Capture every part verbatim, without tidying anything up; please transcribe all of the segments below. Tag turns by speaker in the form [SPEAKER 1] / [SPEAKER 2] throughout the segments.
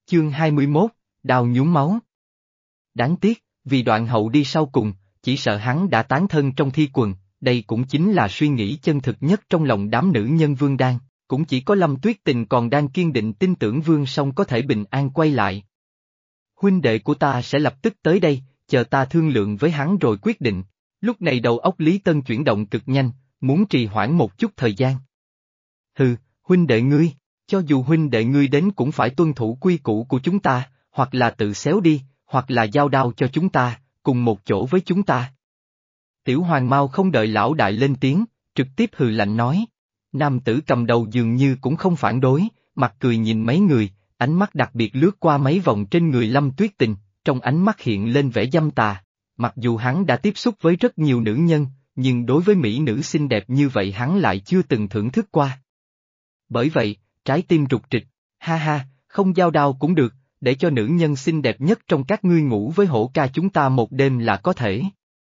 [SPEAKER 1] Chương hai mươi mốt, đao nhuốm máu. Đáng tiếc, vì đoạn hậu đi sau cùng, chỉ sợ hắn đã tán thân trong thi quần, đây cũng chính là suy nghĩ chân thực nhất trong lòng đám nữ nhân Vương Đan, cũng chỉ có Lâm Tuyết Tình còn đang kiên định tin tưởng Vương Song có thể bình an quay lại. Huynh đệ của ta sẽ lập tức tới đây, chờ ta thương lượng với hắn rồi quyết định. Lúc này đầu óc Lý Tân chuyển động cực nhanh, muốn trì hoãn một chút thời gian. Hừ, huynh đệ ngươi, cho dù huynh đệ ngươi đến cũng phải tuân thủ quy củ của chúng ta, hoặc là tự xéo đi, hoặc là giao đao cho chúng ta, cùng một chỗ với chúng ta. Tiểu Hoàng Mao không đợi lão đại lên tiếng, trực tiếp hừ lạnh nói. Nam tử cầm đầu dường như cũng không phản đối, mặt cười nhìn mấy người, ánh mắt đặc biệt lướt qua mấy vòng trên người Lâm Tuyết Tình, trong ánh mắt hiện lên vẻ dâm tà. Mặc dù hắn đã tiếp xúc với rất nhiều nữ nhân, nhưng đối với mỹ nữ xinh đẹp như vậy hắn lại chưa từng thưởng thức qua. Bởi vậy, trái tim rụt trịch, ha ha, không giao đao cũng được, để cho nữ nhân xinh đẹp nhất trong các ngươi ngủ với hổ ca chúng ta một đêm là có thể.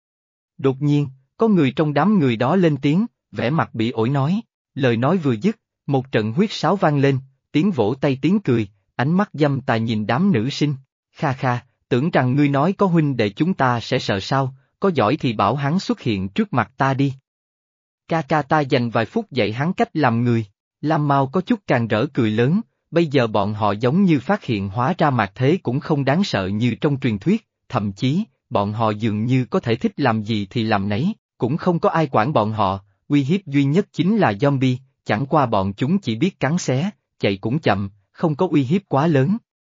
[SPEAKER 1] Đột nhiên, có người trong đám người đó lên tiếng, vẻ mặt bỉ ổi nói, lời nói vừa dứt, một trận huyết sáo vang lên, tiếng vỗ tay tiếng cười, ánh mắt dâm tà nhìn đám nữ sinh, kha kha, tưởng rằng ngươi nói có huynh đệ chúng ta sẽ sợ sao, có giỏi thì bảo hắn xuất hiện trước mặt ta đi. Ca ca ta dành vài phút dạy hắn cách làm người, Lam Mao có chút càng rỡ cười lớn, bây giờ bọn họ giống như phát hiện hóa ra mạt thế cũng không đáng sợ như trong truyền thuyết, thậm chí, bọn họ dường như có thể thích làm gì thì làm nấy, cũng không có ai quản bọn họ, uy hiếp duy nhất chính là zombie, chẳng qua bọn chúng chỉ biết cắn xé, chạy cũng chậm, không có uy hiếp quá lớn.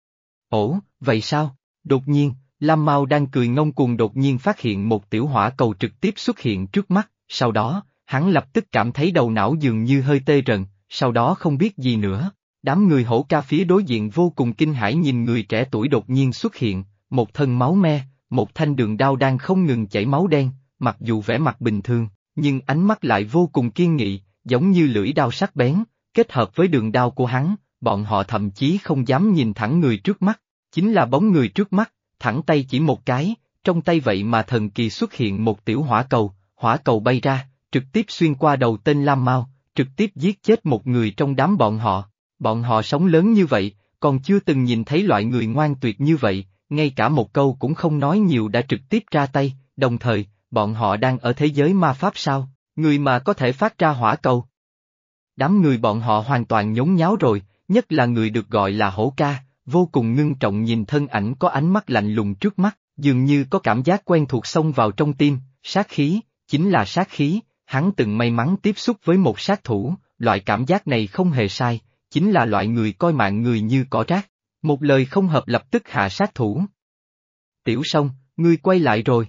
[SPEAKER 1] Ồ, vậy sao? Đột nhiên, Lam Mao đang cười ngông cuồng đột nhiên phát hiện một tiểu hỏa cầu trực tiếp xuất hiện trước mắt, sau đó, hắn lập tức cảm thấy đầu não dường như hơi tê rần, sau đó không biết gì nữa. Đám người hổ ca phía đối diện vô cùng kinh hãi nhìn người trẻ tuổi đột nhiên xuất hiện, một thân máu me, một thanh đường đao đang không ngừng chảy máu đen, mặc dù vẻ mặt bình thường, nhưng ánh mắt lại vô cùng kiên nghị, giống như lưỡi đao sắc bén, kết hợp với đường đao của hắn, bọn họ thậm chí không dám nhìn thẳng người trước mắt, chính là bóng người trước mắt, thẳng tay chỉ một cái, trong tay vậy mà thần kỳ xuất hiện một tiểu hỏa cầu, hỏa cầu bay ra, trực tiếp xuyên qua đầu tên Lam Mao, trực tiếp giết chết một người trong đám bọn họ. Bọn họ sống lớn như vậy, còn chưa từng nhìn thấy loại người ngoan tuyệt như vậy, ngay cả một câu cũng không nói nhiều đã trực tiếp ra tay, đồng thời, bọn họ đang ở thế giới ma pháp sao, người mà có thể phát ra hỏa cầu. Đám người bọn họ hoàn toàn nhốn nháo rồi, nhất là người được gọi là hổ ca, vô cùng ngưng trọng nhìn thân ảnh có ánh mắt lạnh lùng trước mắt, dường như có cảm giác quen thuộc xông vào trong tim, sát khí, chính là sát khí, hắn từng may mắn tiếp xúc với một sát thủ, loại cảm giác này không hề sai. Chính là loại người coi mạng người như cỏ rác, một lời không hợp lập tức hạ sát thủ. Tiểu Song, ngươi quay lại rồi.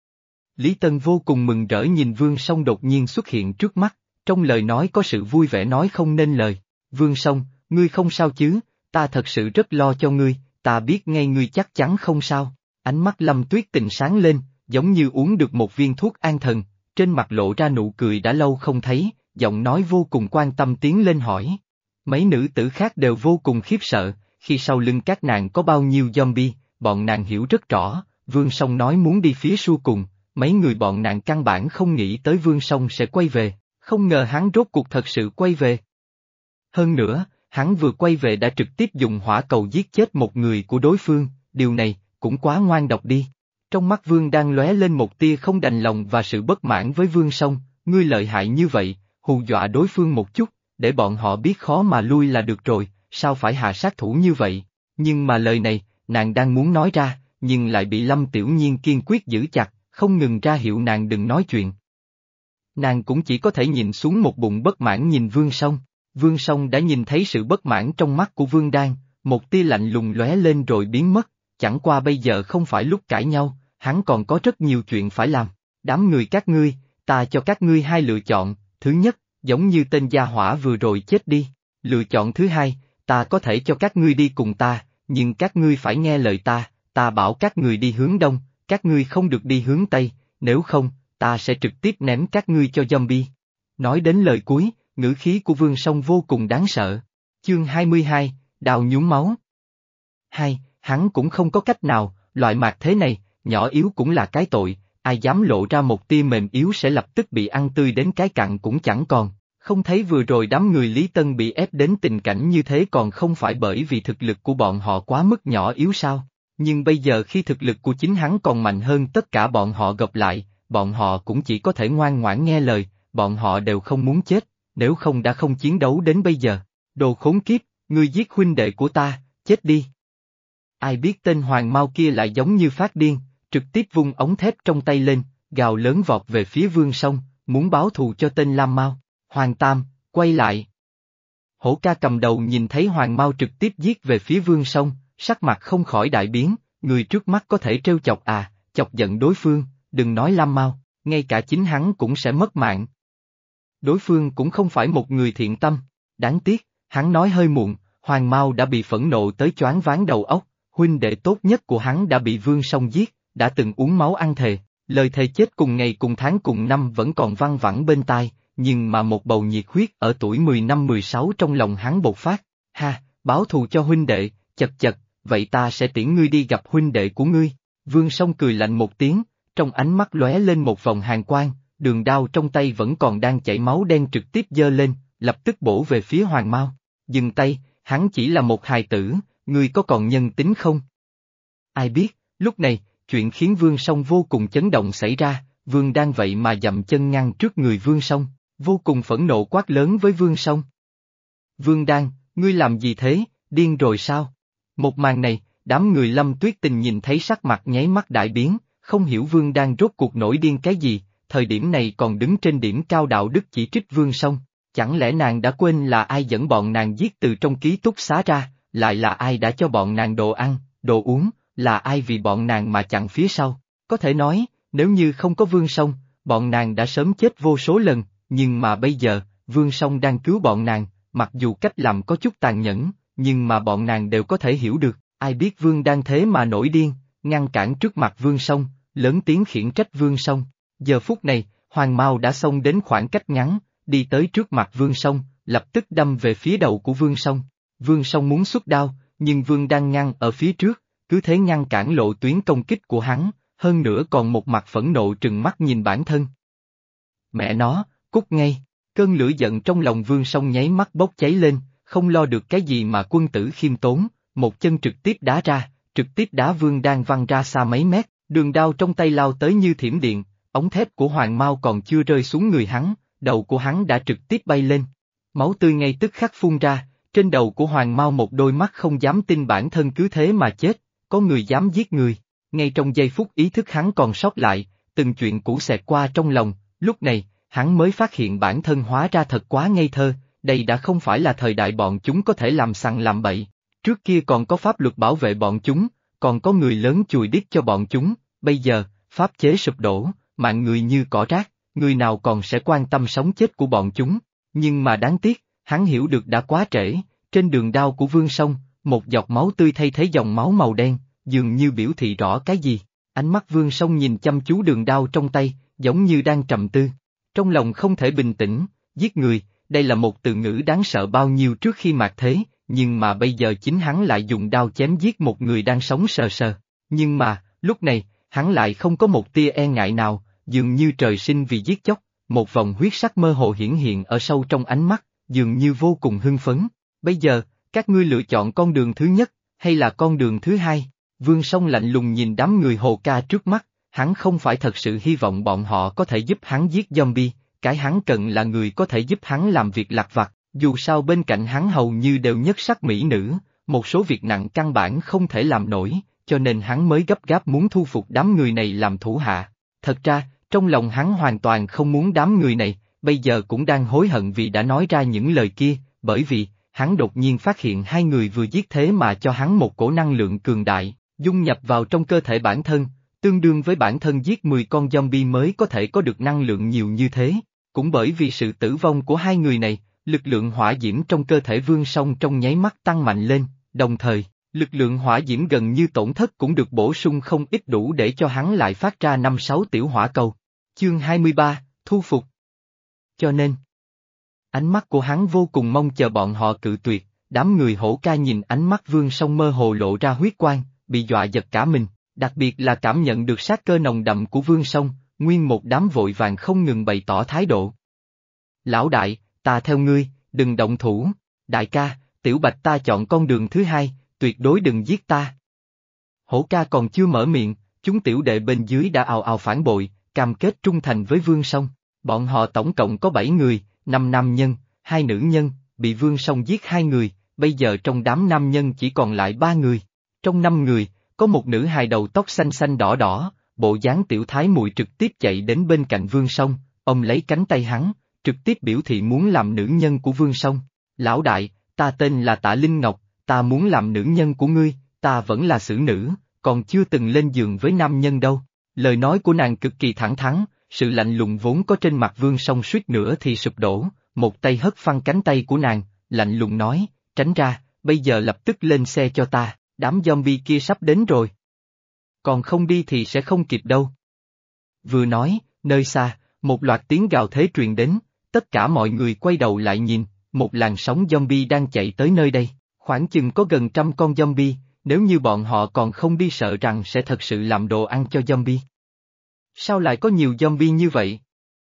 [SPEAKER 1] Lý Tân vô cùng mừng rỡ nhìn Vương Song đột nhiên xuất hiện trước mắt, trong lời nói có sự vui vẻ nói không nên lời. Vương Song, ngươi không sao chứ, ta thật sự rất lo cho ngươi, ta biết ngay ngươi chắc chắn không sao. Ánh mắt Lâm Tuyết Tình sáng lên, giống như uống được một viên thuốc an thần, trên mặt lộ ra nụ cười đã lâu không thấy, giọng nói vô cùng quan tâm tiến lên hỏi. Mấy nữ tử khác đều vô cùng khiếp sợ, khi sau lưng các nàng có bao nhiêu zombie, bọn nàng hiểu rất rõ, Vương Song nói muốn đi phía sau cùng, mấy người bọn nàng căn bản không nghĩ tới Vương Song sẽ quay về, không ngờ hắn rốt cuộc thật sự quay về. Hơn nữa, hắn vừa quay về đã trực tiếp dùng hỏa cầu giết chết một người của đối phương, điều này, cũng quá ngoan độc đi. Trong mắt Vương đang lóe lên một tia không đành lòng và sự bất mãn với Vương Song, ngươi lợi hại như vậy, hù dọa đối phương một chút. Để bọn họ biết khó mà lui là được rồi, sao phải hạ sát thủ như vậy, nhưng mà lời này, nàng đang muốn nói ra, nhưng lại bị Lâm Tiểu Nhiên kiên quyết giữ chặt, không ngừng ra hiệu nàng đừng nói chuyện. Nàng cũng chỉ có thể nhìn xuống một bụng bất mãn nhìn Vương Song, Vương Song đã nhìn thấy sự bất mãn trong mắt của Vương Đan, một tia lạnh lùng lóe lên rồi biến mất, chẳng qua bây giờ không phải lúc cãi nhau, hắn còn có rất nhiều chuyện phải làm, đám người các ngươi, ta cho các ngươi hai lựa chọn, thứ nhất, giống như tên gia hỏa vừa rồi chết đi. Lựa chọn thứ hai, ta có thể cho các ngươi đi cùng ta, nhưng các ngươi phải nghe lời ta, ta bảo các ngươi đi hướng đông, các ngươi không được đi hướng tây, nếu không, ta sẽ trực tiếp ném các ngươi cho zombie. Nói đến lời cuối, ngữ khí của Vương Song vô cùng đáng sợ. Chương hai mươi hai, đào nhuốm máu. Hai, hắn cũng không có cách nào, loại mạt thế này, nhỏ yếu cũng là cái tội, ai dám lộ ra một tia mềm yếu sẽ lập tức bị ăn tươi đến cái cặn cũng chẳng còn. Không thấy vừa rồi đám người Lý Tân bị ép đến tình cảnh như thế còn không phải bởi vì thực lực của bọn họ quá mức nhỏ yếu sao? Nhưng bây giờ khi thực lực của chính hắn còn mạnh hơn tất cả bọn họ gộp lại, bọn họ cũng chỉ có thể ngoan ngoãn nghe lời, bọn họ đều không muốn chết, nếu không đã không chiến đấu đến bây giờ. Đồ khốn kiếp, ngươi giết huynh đệ của ta, chết đi. Ai biết tên Hoàng Mao kia lại giống như phát điên, trực tiếp vung ống thép trong tay lên, gào lớn vọt về phía Vương Song, muốn báo thù cho tên Lam Mao. Hoàng Tam, quay lại. Hổ ca cầm đầu nhìn thấy Hoàng Mao trực tiếp giết về phía Vương Song, sắc mặt không khỏi đại biến, người trước mắt có thể trêu chọc à, chọc giận đối phương, đừng nói Lam Mao, ngay cả chính hắn cũng sẽ mất mạng. Đối phương cũng không phải một người thiện tâm, đáng tiếc, hắn nói hơi muộn, Hoàng Mao đã bị phẫn nộ tới choáng váng đầu óc, huynh đệ tốt nhất của hắn đã bị Vương Song giết, đã từng uống máu ăn thề, lời thề chết cùng ngày cùng tháng cùng năm vẫn còn văng vẳng bên tai, nhưng mà một bầu nhiệt huyết ở tuổi mười năm mười sáu trong lòng hắn bộc phát, ha, báo thù cho huynh đệ, chật chật, vậy ta sẽ tiễn ngươi đi gặp huynh đệ của ngươi. Vương Song cười lạnh một tiếng, trong ánh mắt lóe lên một vòng hàn quang, đường đao trong tay vẫn còn đang chảy máu đen trực tiếp giơ lên, lập tức bổ về phía Hoàng Mao. Dừng tay, hắn chỉ là một hài tử, ngươi có còn nhân tính không? Ai biết, lúc này, chuyện khiến Vương Song vô cùng chấn động xảy ra, Vương Đan vậy mà dậm chân ngăn trước người Vương Song, vô cùng phẫn nộ quát lớn với Vương Song. Vương Đan, ngươi làm gì thế, điên rồi sao? Một màn này, đám người Lâm Tuyết Tình nhìn thấy sắc mặt nháy mắt đại biến, không hiểu Vương Đan rốt cuộc nổi điên cái gì, thời điểm này còn đứng trên điểm cao đạo đức chỉ trích Vương Song, chẳng lẽ nàng đã quên là ai dẫn bọn nàng giết từ trong ký túc xá ra, lại là ai đã cho bọn nàng đồ ăn, đồ uống, là ai vì bọn nàng mà chặn phía sau, có thể nói, nếu như không có Vương Song, bọn nàng đã sớm chết vô số lần, nhưng mà bây giờ, Vương Song đang cứu bọn nàng, mặc dù cách làm có chút tàn nhẫn, nhưng mà bọn nàng đều có thể hiểu được, ai biết Vương đang thế mà nổi điên, ngăn cản trước mặt Vương Song, lớn tiếng khiển trách Vương Song. Giờ phút này, Hoàng Mao đã xông đến khoảng cách ngắn, đi tới trước mặt Vương Song, lập tức đâm về phía đầu của Vương Song. Vương Song muốn xuất đao, nhưng Vương đang ngăn ở phía trước, cứ thế ngăn cản lộ tuyến công kích của hắn, hơn nữa còn một mặt phẫn nộ trừng mắt nhìn bản thân. Mẹ nó, cút ngay, cơn lửa giận trong lòng Vương Song nháy mắt bốc cháy lên, không lo được cái gì mà quân tử khiêm tốn, một chân trực tiếp đá ra, trực tiếp đá Vương đang văng ra xa mấy mét, đường đao trong tay lao tới như thiểm điện, ống thép của Hoàng Mao còn chưa rơi xuống người hắn, đầu của hắn đã trực tiếp bay lên. Máu tươi ngay tức khắc phun ra, trên đầu của Hoàng Mao một đôi mắt không dám tin bản thân cứ thế mà chết, có người dám giết người. Ngay trong giây phút ý thức hắn còn sót lại, từng chuyện cũ xẹt qua trong lòng, lúc này, hắn mới phát hiện bản thân hóa ra thật quá ngây thơ, đây đã không phải là thời đại bọn chúng có thể làm sằng làm bậy, trước kia còn có pháp luật bảo vệ bọn chúng, còn có người lớn chùi đít cho bọn chúng, bây giờ, pháp chế sụp đổ, mạng người như cỏ rác, người nào còn sẽ quan tâm sống chết của bọn chúng, nhưng mà đáng tiếc, hắn hiểu được đã quá trễ, trên đường đao của Vương Song, một giọt máu tươi thay thế dòng máu màu đen, dường như biểu thị rõ cái gì, ánh mắt Vương Song nhìn chăm chú đường đao trong tay, giống như đang trầm tư, trong lòng không thể bình tĩnh, giết người, đây là một từ ngữ đáng sợ bao nhiêu trước khi mạt thế, nhưng mà bây giờ chính hắn lại dùng đao chém giết một người đang sống sờ sờ, nhưng mà, lúc này, hắn lại không có một tia e ngại nào, dường như trời sinh vì giết chóc, một vòng huyết sắc mơ hồ hiển hiện ở sâu trong ánh mắt, dường như vô cùng hưng phấn, bây giờ, các ngươi lựa chọn con đường thứ nhất, hay là con đường thứ hai? Vương Song lạnh lùng nhìn đám người Hồ Ca trước mắt, hắn không phải thật sự hy vọng bọn họ có thể giúp hắn giết zombie, cái hắn cần là người có thể giúp hắn làm việc lặt vặt, dù sao bên cạnh hắn hầu như đều nhất sắc mỹ nữ, một số việc nặng căn bản không thể làm nổi, cho nên hắn mới gấp gáp muốn thu phục đám người này làm thủ hạ. Thật ra, trong lòng hắn hoàn toàn không muốn đám người này, bây giờ cũng đang hối hận vì đã nói ra những lời kia, bởi vì, hắn đột nhiên phát hiện hai người vừa giết thế mà cho hắn một cổ năng lượng cường đại, dung nhập vào trong cơ thể bản thân, tương đương với bản thân giết mười con zombie mới có thể có được năng lượng nhiều như thế. Cũng bởi vì sự tử vong của hai người này, lực lượng hỏa diễm trong cơ thể Vương Song trong nháy mắt tăng mạnh lên, đồng thời, lực lượng hỏa diễm gần như tổn thất cũng được bổ sung không ít đủ để cho hắn lại phát ra năm sáu tiểu hỏa cầu. Chương hai mươi ba, Thu phục. Cho nên, ánh mắt của hắn vô cùng mong chờ bọn họ cự tuyệt, đám người Hổ Ca nhìn ánh mắt Vương Song mơ hồ lộ ra huyết quang, bị dọa giật cả mình, đặc biệt là cảm nhận được sát cơ nồng đậm của Vương Song, nguyên một đám vội vàng không ngừng bày tỏ thái độ. Lão đại, ta theo ngươi, đừng động thủ, đại ca, Tiểu Bạch ta chọn con đường thứ hai, tuyệt đối đừng giết ta. Hổ ca còn chưa mở miệng, chúng tiểu đệ bên dưới đã ào ào phản bội, cam kết trung thành với Vương Song. Bọn họ tổng cộng có bảy người, năm nam nhân, hai nữ nhân, bị Vương Song giết hai người, bây giờ trong đám nam nhân chỉ còn lại ba người. Trong năm người, có một nữ hài đầu tóc xanh xanh đỏ đỏ, bộ dáng tiểu thái muội trực tiếp chạy đến bên cạnh Vương Song, ôm lấy cánh tay hắn, trực tiếp biểu thị muốn làm nữ nhân của Vương Song. Lão đại, ta tên là Tạ Linh Ngọc, ta muốn làm nữ nhân của ngươi, ta vẫn là xử nữ, còn chưa từng lên giường với nam nhân đâu. Lời nói của nàng cực kỳ thẳng thắn, sự lạnh lùng vốn có trên mặt Vương Song suýt nữa thì sụp đổ, một tay hất phăng cánh tay của nàng, lạnh lùng nói, tránh ra, bây giờ lập tức lên xe cho ta, đám zombie kia sắp đến rồi. Còn không đi thì sẽ không kịp đâu. Vừa nói, nơi xa, một loạt tiếng gào thế truyền đến, tất cả mọi người quay đầu lại nhìn, một làn sóng zombie đang chạy tới nơi đây, khoảng chừng có gần trăm con zombie, nếu như bọn họ còn không đi sợ rằng sẽ thật sự làm đồ ăn cho zombie. Sao lại có nhiều zombie như vậy?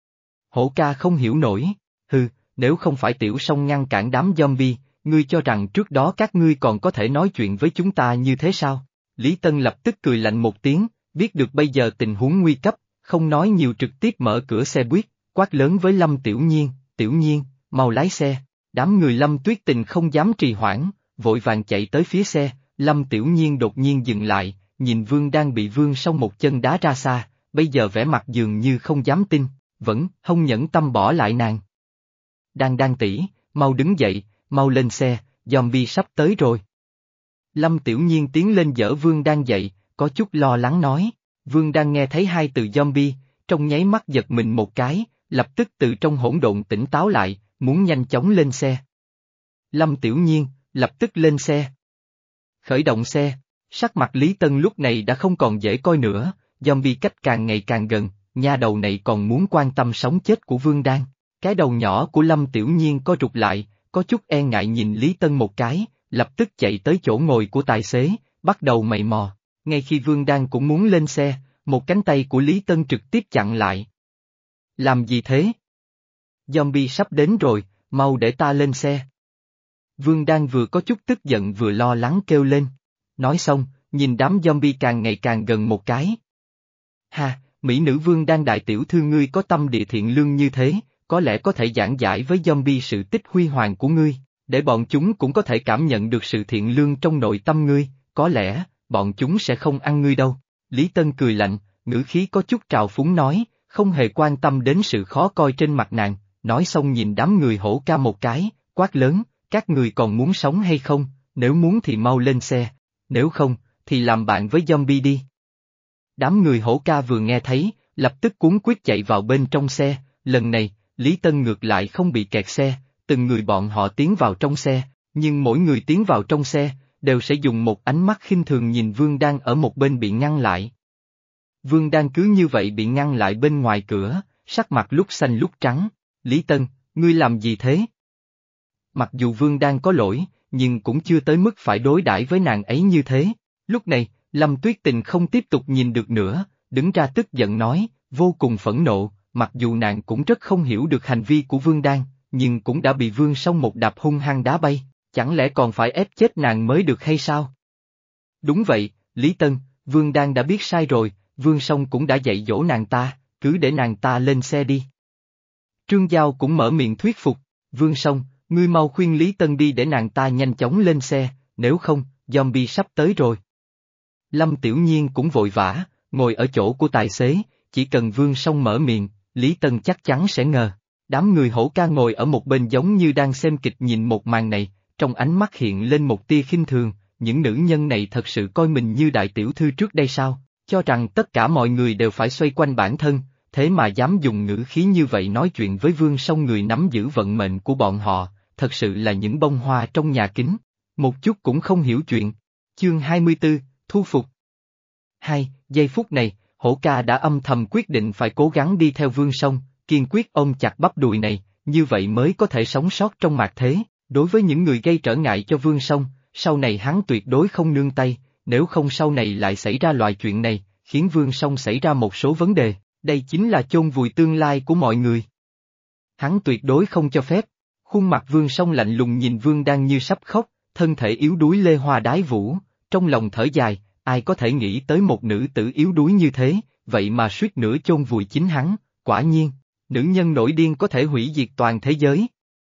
[SPEAKER 1] Hổ ca không hiểu nổi, hừ, nếu không phải Tiểu Song ngăn cản đám zombie, ngươi cho rằng trước đó các ngươi còn có thể nói chuyện với chúng ta như thế sao? Lý Tân lập tức cười lạnh một tiếng, biết được bây giờ tình huống nguy cấp, không nói nhiều trực tiếp mở cửa xe buýt, quát lớn với Lâm Tiểu Nhiên, Tiểu Nhiên, mau lái xe. Đám người Lâm Tuyết Tình không dám trì hoãn, vội vàng chạy tới phía xe, Lâm Tiểu Nhiên đột nhiên dừng lại, nhìn Vương đang bị Vương Song một chân đá ra xa, bây giờ vẻ mặt dường như không dám tin, vẫn không nhẫn tâm bỏ lại nàng. Đang đang tỷ, mau đứng dậy, mau lên xe, zombie sắp tới rồi. Lâm Tiểu Nhiên tiến lên dỡ Vương đang dậy, có chút lo lắng nói, Vương đang nghe thấy hai từ zombie, trong nháy mắt giật mình một cái, lập tức từ trong hỗn độn tỉnh táo lại, muốn nhanh chóng lên xe. Lâm Tiểu Nhiên, lập tức lên xe. Khởi động xe, sắc mặt Lý Tân lúc này đã không còn dễ coi nữa, zombie cách càng ngày càng gần, nha đầu này còn muốn quan tâm sống chết của Vương Đan. Cái đầu nhỏ của Lâm Tiểu Nhiên co rụt lại, có chút e ngại nhìn Lý Tân một cái, lập tức chạy tới chỗ ngồi của tài xế, bắt đầu mày mò. Ngay khi Vương Đan cũng muốn lên xe, một cánh tay của Lý Tân trực tiếp chặn lại. Làm gì thế? Zombie sắp đến rồi, mau để ta lên xe. Vương Đan vừa có chút tức giận vừa lo lắng kêu lên. Nói xong, nhìn đám zombie càng ngày càng gần một cái. Ha, mỹ nữ Vương Đan đại tiểu thư ngươi có tâm địa thiện lương như thế, có lẽ có thể giảng giải với zombie sự tích huy hoàng của ngươi, để bọn chúng cũng có thể cảm nhận được sự thiện lương trong nội tâm ngươi, có lẽ, bọn chúng sẽ không ăn ngươi đâu. Lý Tân cười lạnh, ngữ khí có chút trào phúng nói, không hề quan tâm đến sự khó coi trên mặt nàng, nói xong nhìn đám người Hổ ca một cái, quát lớn, các người còn muốn sống hay không, nếu muốn thì mau lên xe, nếu không, thì làm bạn với zombie đi. Đám người Hổ ca vừa nghe thấy, lập tức cuống quýt chạy vào bên trong xe, lần này, Lý Tân ngược lại không bị kẹt xe, từng người bọn họ tiến vào trong xe, nhưng mỗi người tiến vào trong xe, đều sẽ dùng một ánh mắt khinh thường nhìn Vương Đan ở một bên bị ngăn lại. Vương Đan cứ như vậy bị ngăn lại bên ngoài cửa, sắc mặt lúc xanh lúc trắng, Lý Tân, ngươi làm gì thế? Mặc dù Vương Đan có lỗi, nhưng cũng chưa tới mức phải đối đãi với nàng ấy như thế. Lúc này, Lâm Tuyết Tình không tiếp tục nhìn được nữa, đứng ra tức giận nói, vô cùng phẫn nộ, mặc dù nàng cũng rất không hiểu được hành vi của Vương Đan, nhưng cũng đã bị Vương Song một đạp hung hăng đá bay, chẳng lẽ còn phải ép chết nàng mới được hay sao? Đúng vậy, Lý Tân, Vương Đan đã biết sai rồi, Vương Song cũng đã dạy dỗ nàng ta, cứ để nàng ta lên xe đi. Trương Giao cũng mở miệng thuyết phục, Vương Song, ngươi mau khuyên Lý Tân đi để nàng ta nhanh chóng lên xe, nếu không, zombie sắp tới rồi. Lâm Tiểu Nhiên cũng vội vã, ngồi ở chỗ của tài xế, chỉ cần Vương Song mở miệng, Lý Tân chắc chắn sẽ ngờ. Đám người Hổ ca ngồi ở một bên giống như đang xem kịch nhìn một màn này, trong ánh mắt hiện lên một tia khinh thường, những nữ nhân này thật sự coi mình như đại tiểu thư trước đây sao, cho rằng tất cả mọi người đều phải xoay quanh bản thân, thế mà dám dùng ngữ khí như vậy nói chuyện với Vương Song người nắm giữ vận mệnh của bọn họ, thật sự là những bông hoa trong nhà kính, một chút cũng không hiểu chuyện. Chương hai mươi tư, Thu phục. Hai, giây phút này, Hổ ca đã âm thầm quyết định phải cố gắng đi theo Vương Song, kiên quyết ôm chặt bắp đùi này, như vậy mới có thể sống sót trong mạt thế. Đối với những người gây trở ngại cho Vương Song, sau này hắn tuyệt đối không nương tay, nếu không sau này lại xảy ra loại chuyện này, khiến Vương Song xảy ra một số vấn đề, đây chính là chôn vùi tương lai của mọi người. Hắn tuyệt đối không cho phép. Khuôn mặt Vương Song lạnh lùng nhìn Vương Đan như sắp khóc, thân thể yếu đuối lê hoa đái vũ, trong lòng thở dài, ai có thể nghĩ tới một nữ tử yếu đuối như thế, vậy mà suýt nữa chôn vùi chính hắn, quả nhiên, nữ nhân nổi điên có thể hủy diệt toàn thế giới.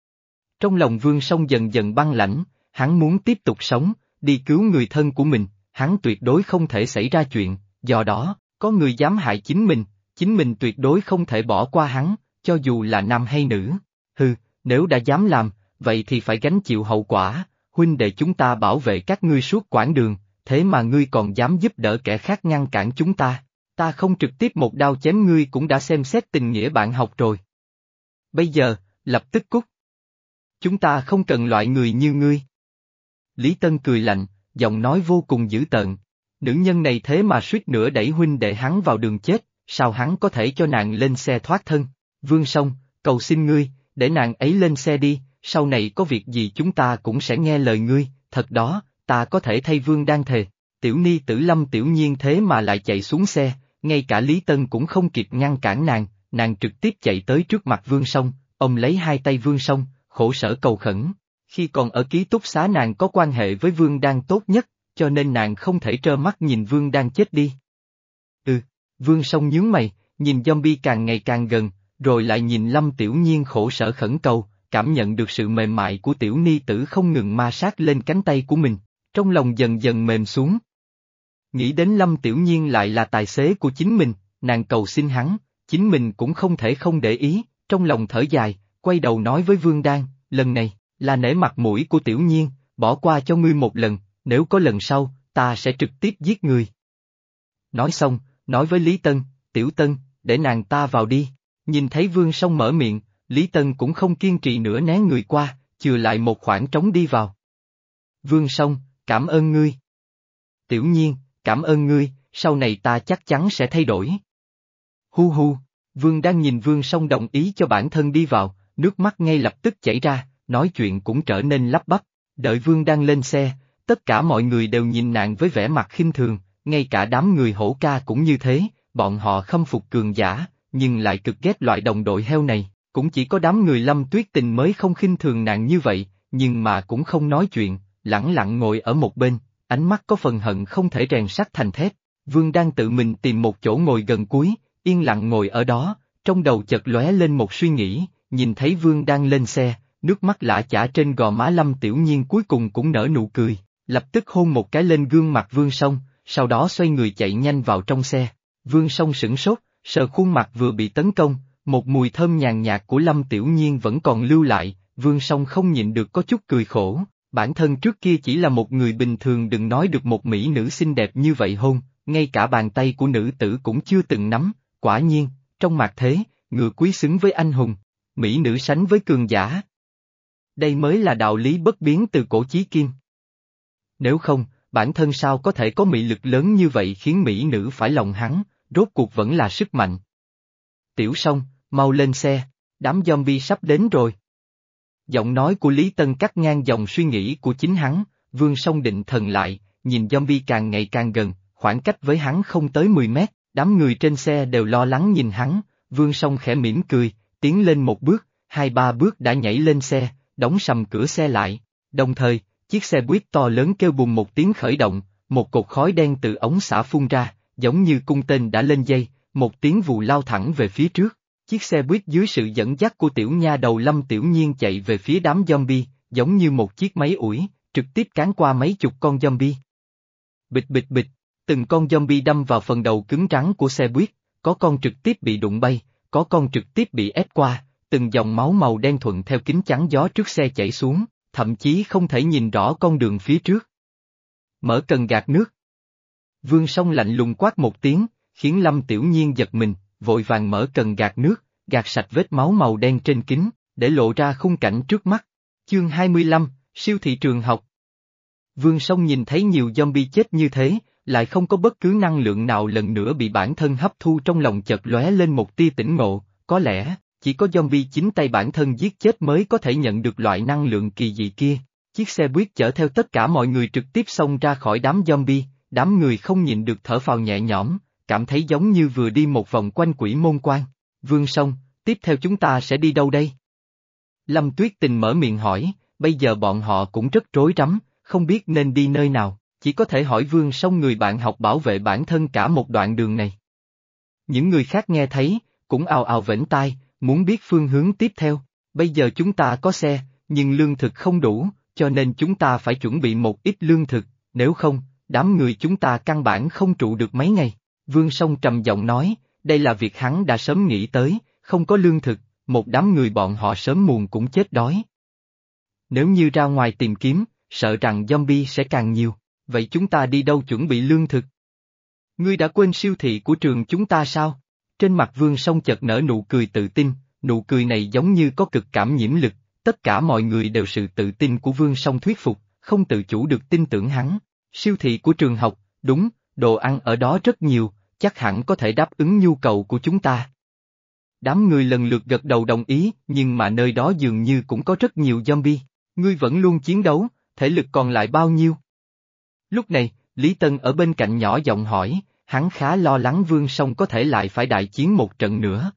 [SPEAKER 1] Trong lòng Vương Song dần dần băng lãnh, hắn muốn tiếp tục sống, đi cứu người thân của mình, hắn tuyệt đối không thể xảy ra chuyện, do đó, có người dám hại chính mình, chính mình tuyệt đối không thể bỏ qua hắn, cho dù là nam hay nữ. Hừ, nếu đã dám làm, vậy thì phải gánh chịu hậu quả, huynh đệ chúng ta bảo vệ các ngươi suốt quãng đường, thế mà ngươi còn dám giúp đỡ kẻ khác ngăn cản chúng ta, ta không trực tiếp một đao chém ngươi cũng đã xem xét tình nghĩa bạn học rồi. Bây giờ, lập tức cút. Chúng ta không cần loại người như ngươi. Lý Tân cười lạnh, giọng nói vô cùng dữ tợn. Nữ nhân này thế mà suýt nữa đẩy huynh đệ hắn vào đường chết, sao hắn có thể cho nàng lên xe thoát thân? Vương Song, cầu xin ngươi, để nàng ấy lên xe đi, sau này có việc gì chúng ta cũng sẽ nghe lời ngươi, thật đó, ta có thể thay Vương Đan thề. Tiểu ni tử Lâm Tiểu Nhiên thế mà lại chạy xuống xe, ngay cả Lý Tân cũng không kịp ngăn cản nàng, nàng trực tiếp chạy tới trước mặt Vương Song, ông lấy hai tay Vương Song, khổ sở cầu khẩn. Khi còn ở ký túc xá nàng có quan hệ với Vương Đan tốt nhất, cho nên nàng không thể trơ mắt nhìn Vương Đan chết đi. Ừ, Vương Song nhướng mày, nhìn zombie càng ngày càng gần, rồi lại nhìn Lâm Tiểu Nhiên khổ sở khẩn cầu, cảm nhận được sự mềm mại của tiểu ni tử không ngừng ma sát lên cánh tay của mình, trong lòng dần dần mềm xuống. Nghĩ đến Lâm Tiểu Nhiên lại là tài xế của chính mình, nàng cầu xin hắn, chính mình cũng không thể không để ý, trong lòng thở dài, quay đầu nói với Vương Đan, lần này, là nể mặt mũi của Tiểu Nhiên, bỏ qua cho ngươi một lần, nếu có lần sau, ta sẽ trực tiếp giết ngươi. Nói xong, nói với Lý Tân, Tiểu Tân, để nàng ta vào đi, nhìn thấy Vương Song mở miệng, Lý Tân cũng không kiên trì nữa né người qua, chừa lại một khoảng trống đi vào. Vương Song, cảm ơn ngươi. Tiểu Nhiên, cảm ơn ngươi, sau này ta chắc chắn sẽ thay đổi. Hu hu, Vương đang nhìn Vương Song đồng ý cho bản thân đi vào, nước mắt ngay lập tức chảy ra, nói chuyện cũng trở nên lắp bắp, đợi Vương đang lên xe, tất cả mọi người đều nhìn nàng với vẻ mặt khinh thường, ngay cả đám người hổ ca cũng như thế, bọn họ khâm phục cường giả, nhưng lại cực ghét loại đồng đội heo này, cũng chỉ có đám người Lâm Tuyết Tình mới không khinh thường nàng như vậy, nhưng mà cũng không nói chuyện, lẳng lặng ngồi ở một bên, ánh mắt có phần hận không thể rèn sắt thành thép. Vương đang tự mình tìm một chỗ ngồi gần cuối, yên lặng ngồi ở đó, trong đầu chợt lóe lên một suy nghĩ, nhìn thấy Vương đang lên xe, nước mắt lã chả trên gò má Lâm Tiểu Nhiên cuối cùng cũng nở nụ cười, lập tức hôn một cái lên gương mặt Vương Song, sau đó xoay người chạy nhanh vào trong xe. Vương Song sửng sốt, sờ khuôn mặt vừa bị tấn công, một mùi thơm nhàn nhạt của Lâm Tiểu Nhiên vẫn còn lưu lại, Vương Song không nhịn được có chút cười khổ, bản thân trước kia chỉ là một người bình thường, đừng nói được một mỹ nữ xinh đẹp như vậy hôn, ngay cả bàn tay của nữ tử cũng chưa từng nắm, quả nhiên, trong mạt thế, ngựa quý xứng với anh hùng, mỹ nữ sánh với cường giả. Đây mới là đạo lý bất biến từ cổ chí kim. Nếu không, bản thân sao có thể có mị lực lớn như vậy khiến mỹ nữ phải lòng hắn, rốt cuộc vẫn là sức mạnh. Tiểu Song, mau lên xe, đám zombie sắp đến rồi. Giọng nói của Lý Tân cắt ngang dòng suy nghĩ của chính hắn, Vương Song định thần lại, nhìn zombie càng ngày càng gần, khoảng cách với hắn không tới mười mét, đám người trên xe đều lo lắng nhìn hắn, Vương Song khẽ mỉm cười, tiến lên một bước, hai ba bước đã nhảy lên xe, đóng sầm cửa xe lại, đồng thời, chiếc xe buýt to lớn kêu bùng một tiếng khởi động, một cột khói đen từ ống xả phun ra, giống như cung tên đã lên dây, một tiếng vù lao thẳng về phía trước. Chiếc xe buýt dưới sự dẫn dắt của tiểu nha đầu Lâm Tiểu Nhiên chạy về phía đám zombie, giống như một chiếc máy ủi, trực tiếp cán qua mấy chục con zombie. Bịch bịch bịch, từng con zombie đâm vào phần đầu cứng rắn của xe buýt, có con trực tiếp bị đụng bay, có con trực tiếp bị ép qua, từng dòng máu màu đen thuận theo kính chắn gió trước xe chảy xuống, thậm chí không thể nhìn rõ con đường phía trước. Mở cần gạt nước. Vương Song lạnh lùng quát một tiếng, khiến Lâm Tiểu Nhiên giật mình, vội vàng mở cần gạt nước, gạt sạch vết máu màu đen trên kính, để lộ ra khung cảnh trước mắt. Chương hai mươi lăm, siêu thị trường học. Vương Song nhìn thấy nhiều zombie chết như thế, lại không có bất cứ năng lượng nào lần nữa bị bản thân hấp thu, trong lòng chợt lóe lên một tia tỉnh ngộ, có lẽ, chỉ có zombie chính tay bản thân giết chết mới có thể nhận được loại năng lượng kỳ dị kia. Chiếc xe buýt chở theo tất cả mọi người trực tiếp xông ra khỏi đám zombie, đám người không nhịn được thở phào nhẹ nhõm, cảm thấy giống như vừa đi một vòng quanh quỷ môn quan. Vương Song, tiếp theo chúng ta sẽ đi đâu đây? Lâm Tuyết Tình mở miệng hỏi, bây giờ bọn họ cũng rất rối rắm, không biết nên đi nơi nào, chỉ có thể hỏi Vương Song người bạn học bảo vệ bản thân cả một đoạn đường này. Những người khác nghe thấy, cũng ào ào vểnh tai, muốn biết phương hướng tiếp theo. Bây giờ chúng ta có xe, nhưng lương thực không đủ, cho nên chúng ta phải chuẩn bị một ít lương thực, nếu không, đám người chúng ta căn bản không trụ được mấy ngày. Vương Song trầm giọng nói, đây là việc hắn đã sớm nghĩ tới, không có lương thực, một đám người bọn họ sớm muộn cũng chết đói. Nếu như ra ngoài tìm kiếm, sợ rằng zombie sẽ càng nhiều, vậy chúng ta đi đâu chuẩn bị lương thực? Ngươi đã quên siêu thị của trường chúng ta sao? Trên mặt Vương Song chợt nở nụ cười tự tin, nụ cười này giống như có cực cảm nhiễm lực, tất cả mọi người đều sự tự tin của Vương Song thuyết phục, không tự chủ được tin tưởng hắn. Siêu thị của trường học, đúng, đồ ăn ở đó rất nhiều, chắc hẳn có thể đáp ứng nhu cầu của chúng ta. Đám người lần lượt gật đầu đồng ý, nhưng mà nơi đó dường như cũng có rất nhiều zombie. Ngươi vẫn luôn chiến đấu, thể lực còn lại bao nhiêu? Lúc này, Lý Tân ở bên cạnh nhỏ giọng hỏi, hắn khá lo lắng Vương Song có thể lại phải đại chiến một trận nữa.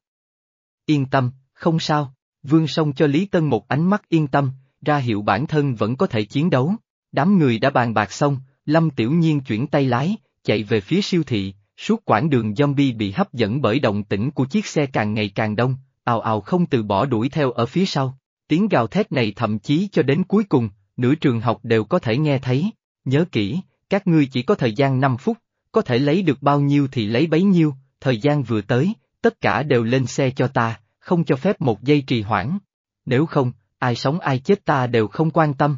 [SPEAKER 1] Yên tâm, không sao, Vương Song cho Lý Tân một ánh mắt yên tâm, ra hiệu bản thân vẫn có thể chiến đấu. Đám người đã bàn bạc xong, Lâm Tiểu Nhiên chuyển tay lái, chạy về phía siêu thị, suốt quãng đường zombie bị hấp dẫn bởi động tĩnh của chiếc xe càng ngày càng đông, ào ào không từ bỏ đuổi theo ở phía sau. Tiếng gào thét này thậm chí cho đến cuối cùng, nửa trường học đều có thể nghe thấy. Nhớ kỹ, các ngươi chỉ có thời gian năm phút, có thể lấy được bao nhiêu thì lấy bấy nhiêu, thời gian vừa tới, tất cả đều lên xe cho ta, không cho phép một giây trì hoãn. Nếu không, ai sống ai chết ta đều không quan tâm.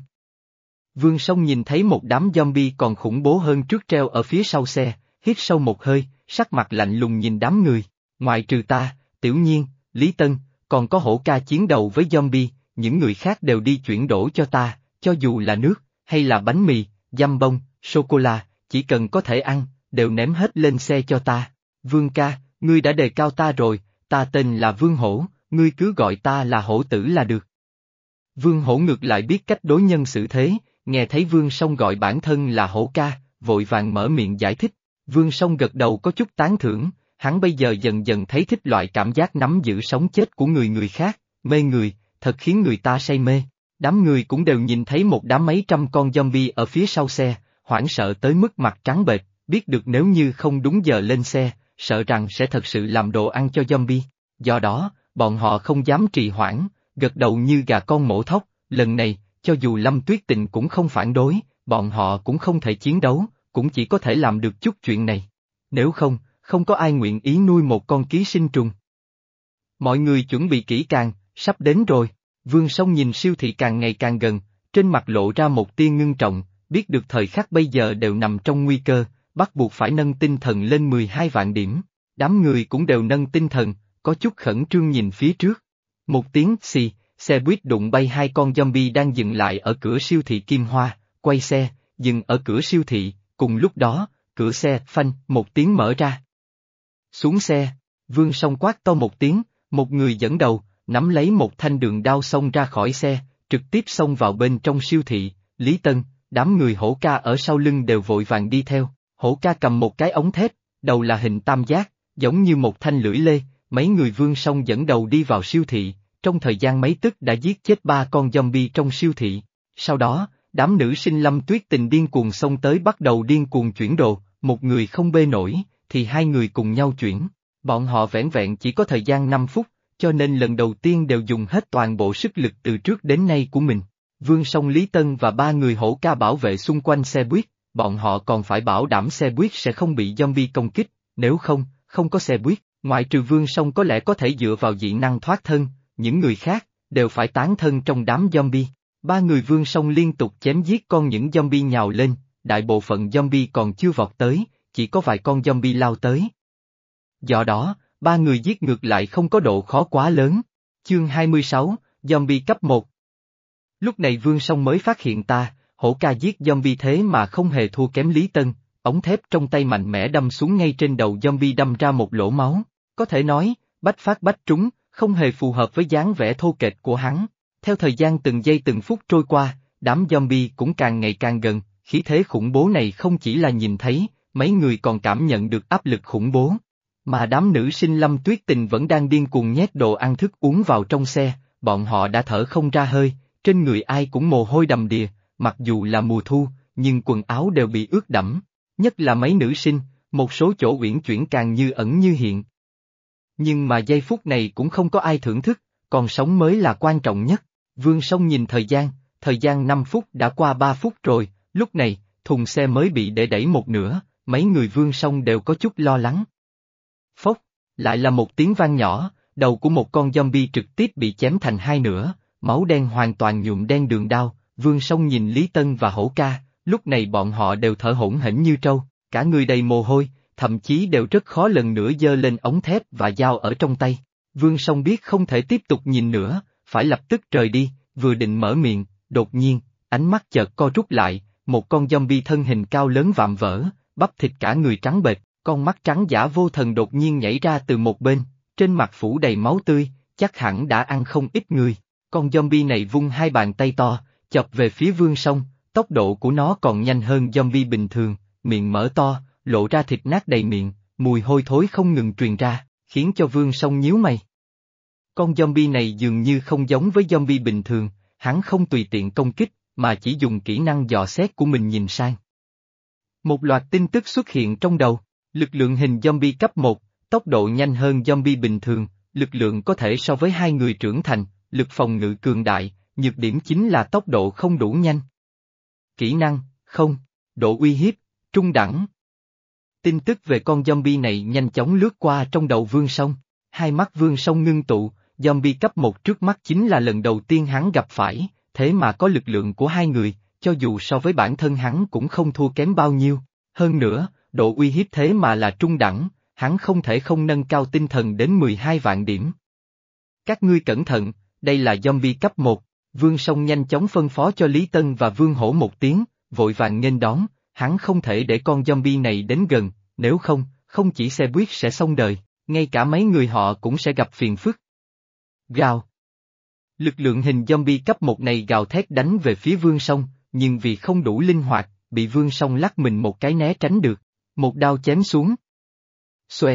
[SPEAKER 1] Vương Song nhìn thấy một đám zombie còn khủng bố hơn trước treo ở phía sau xe, hít sâu một hơi, sắc mặt lạnh lùng nhìn đám người. Ngoài trừ ta, Tiểu Nhiên, Lý Tân, còn có Hổ Ca chiến đầu với zombie, những người khác đều đi chuyển đổ cho ta, cho dù là nước, hay là bánh mì, dăm bông, sô-cô-la, chỉ cần có thể ăn, đều ném hết lên xe cho ta. Vương ca, ngươi đã đề cao ta rồi, ta tên là Vương Hổ, ngươi cứ gọi ta là Hổ Tử là được. Vương Hổ ngược lại biết cách đối nhân xử thế, nghe thấy Vương Song gọi bản thân là Hổ ca, vội vàng mở miệng giải thích. Vương Song gật đầu có chút tán thưởng, hắn bây giờ dần dần thấy thích loại cảm giác nắm giữ sống chết của người người khác, mê người, thật khiến người ta say mê. Đám người cũng đều nhìn thấy một đám mấy trăm con zombie ở phía sau xe, hoảng sợ tới mức mặt trắng bệch, biết được nếu như không đúng giờ lên xe, sợ rằng sẽ thật sự làm đồ ăn cho zombie. Do đó, bọn họ không dám trì hoãn, gật đầu như gà con mổ thóc. Lần này, cho dù Lâm Tuyết Tình cũng không phản đối, bọn họ cũng không thể chiến đấu, cũng chỉ có thể làm được chút chuyện này. Nếu không, không có ai nguyện ý nuôi một con ký sinh trùng. Mọi người chuẩn bị kỹ càng, sắp đến rồi. Vương Song nhìn siêu thị càng ngày càng gần, trên mặt lộ ra một tia ngưng trọng, biết được thời khắc bây giờ đều nằm trong nguy cơ, bắt buộc phải nâng tinh thần lên mười hai vạn điểm. Đám người cũng đều nâng tinh thần, có chút khẩn trương nhìn phía trước. Một tiếng xì, xe buýt đụng bay hai con zombie đang dừng lại ở cửa siêu thị Kim Hoa, quay xe, dừng ở cửa siêu thị, cùng lúc đó, cửa xe phanh một tiếng mở ra. Xuống xe, Vương Song quát to một tiếng, một người dẫn đầu, nắm lấy một thanh đường đao xông ra khỏi xe, trực tiếp xông vào bên trong siêu thị. Lý Tân, đám người Hổ Ca ở sau lưng đều vội vàng đi theo. Hổ Ca cầm một cái ống thép, đầu là hình tam giác, giống như một thanh lưỡi lê. Mấy người Vương Song dẫn đầu đi vào siêu thị, trong thời gian mấy tức đã giết chết ba con zombie trong siêu thị. Sau đó, đám nữ sinh Lâm Tuyết Tình điên cuồng xông tới bắt đầu điên cuồng chuyển đồ, một người không bê nổi, thì hai người cùng nhau chuyển. Bọn họ vẻn vẹn chỉ có thời gian năm phút, cho nên lần đầu tiên đều dùng hết toàn bộ sức lực từ trước đến nay của mình. Vương Song, Lý Tân và ba người Hổ Ca bảo vệ xung quanh xe buýt, bọn họ còn phải bảo đảm xe buýt sẽ không bị zombie công kích, nếu không, không có xe buýt, ngoại trừ Vương Song có lẽ có thể dựa vào dị năng thoát thân, những người khác, đều phải tán thân trong đám zombie. Ba người Vương Song liên tục chém giết con những zombie nhào lên, đại bộ phận zombie còn chưa vọt tới, chỉ có vài con zombie lao tới. Do đó, ba người giết ngược lại không có độ khó quá lớn. Chương hai mươi sáu, Zombie cấp một. Lúc này Vương Song mới phát hiện ta, Hổ Ca giết zombie thế mà không hề thua kém Lý Tân, ống thép trong tay mạnh mẽ đâm xuống ngay trên đầu zombie đâm ra một lỗ máu. Có thể nói, bách phát bách trúng, không hề phù hợp với dáng vẻ thô kệch của hắn. Theo thời gian từng giây từng phút trôi qua, đám zombie cũng càng ngày càng gần, khí thế khủng bố này không chỉ là nhìn thấy, mấy người còn cảm nhận được áp lực khủng bố. Mà đám nữ sinh Lâm Tuyết Tình vẫn đang điên cuồng nhét đồ ăn thức uống vào trong xe, bọn họ đã thở không ra hơi, trên người ai cũng mồ hôi đầm đìa, mặc dù là mùa thu, nhưng quần áo đều bị ướt đẫm, nhất là mấy nữ sinh, một số chỗ uyển chuyển càng như ẩn như hiện. Nhưng mà giây phút này cũng không có ai thưởng thức, còn sống mới là quan trọng nhất. Vương Song nhìn thời gian, thời gian năm phút đã qua ba phút rồi, lúc này, thùng xe mới bị để đẩy một nửa, mấy người Vương Song đều có chút lo lắng. Phốc, lại là một tiếng vang nhỏ, đầu của một con zombie trực tiếp bị chém thành hai nửa, máu đen hoàn toàn nhuộm đen đường đao. Vương Song nhìn Lý Tân và Hổ Ca, lúc này bọn họ đều thở hổn hển như trâu, cả người đầy mồ hôi, thậm chí đều rất khó lần nữa giơ lên ống thép và dao ở trong tay. Vương Song biết không thể tiếp tục nhìn nữa, phải lập tức rời đi, vừa định mở miệng, đột nhiên, ánh mắt chợt co rút lại, một con zombie thân hình cao lớn vạm vỡ, bắp thịt cả người trắng bệch, con mắt trắng giả vô thần đột nhiên nhảy ra từ một bên, trên mặt phủ đầy máu tươi, chắc hẳn đã ăn không ít người. Con zombie này vung hai bàn tay to, chọc về phía Vương Song, tốc độ của nó còn nhanh hơn zombie bình thường, miệng mở to, lộ ra thịt nát đầy miệng, mùi hôi thối không ngừng truyền ra, khiến cho Vương Song nhíu mày. Con zombie này dường như không giống với zombie bình thường, hắn không tùy tiện công kích, mà chỉ dùng kỹ năng dò xét của mình nhìn sang. Một loạt tin tức xuất hiện trong đầu, lực lượng hình zombie cấp một, tốc độ nhanh hơn zombie bình thường, lực lượng có thể so với hai người trưởng thành, lực phòng ngự cường đại, nhược điểm chính là tốc độ không đủ nhanh. Kỹ năng, không, độ uy hiếp, trung đẳng. Tin tức về con zombie này nhanh chóng lướt qua trong đầu Vương Song, hai mắt Vương Song ngưng tụ, zombie cấp một trước mắt chính là lần đầu tiên hắn gặp phải, thế mà có lực lượng của hai người, cho dù so với bản thân hắn cũng không thua kém bao nhiêu, hơn nữa, độ uy hiếp thế mà là trung đẳng, hắn không thể không nâng cao tinh thần đến mười hai vạn điểm. Các ngươi cẩn thận, đây là zombie cấp một, Vương Song nhanh chóng phân phó cho Lý Tân và Vương Hổ một tiếng, vội vàng nghênh đón, hắn không thể để con zombie này đến gần, nếu không, không chỉ xe buýt sẽ xong đời, ngay cả mấy người họ cũng sẽ gặp phiền phức. Gào. Lực lượng hình zombie cấp một này gào thét đánh về phía Vương Song, nhưng vì không đủ linh hoạt, bị Vương Song lắc mình một cái né tránh được, một đao chém xuống. Xoẹt.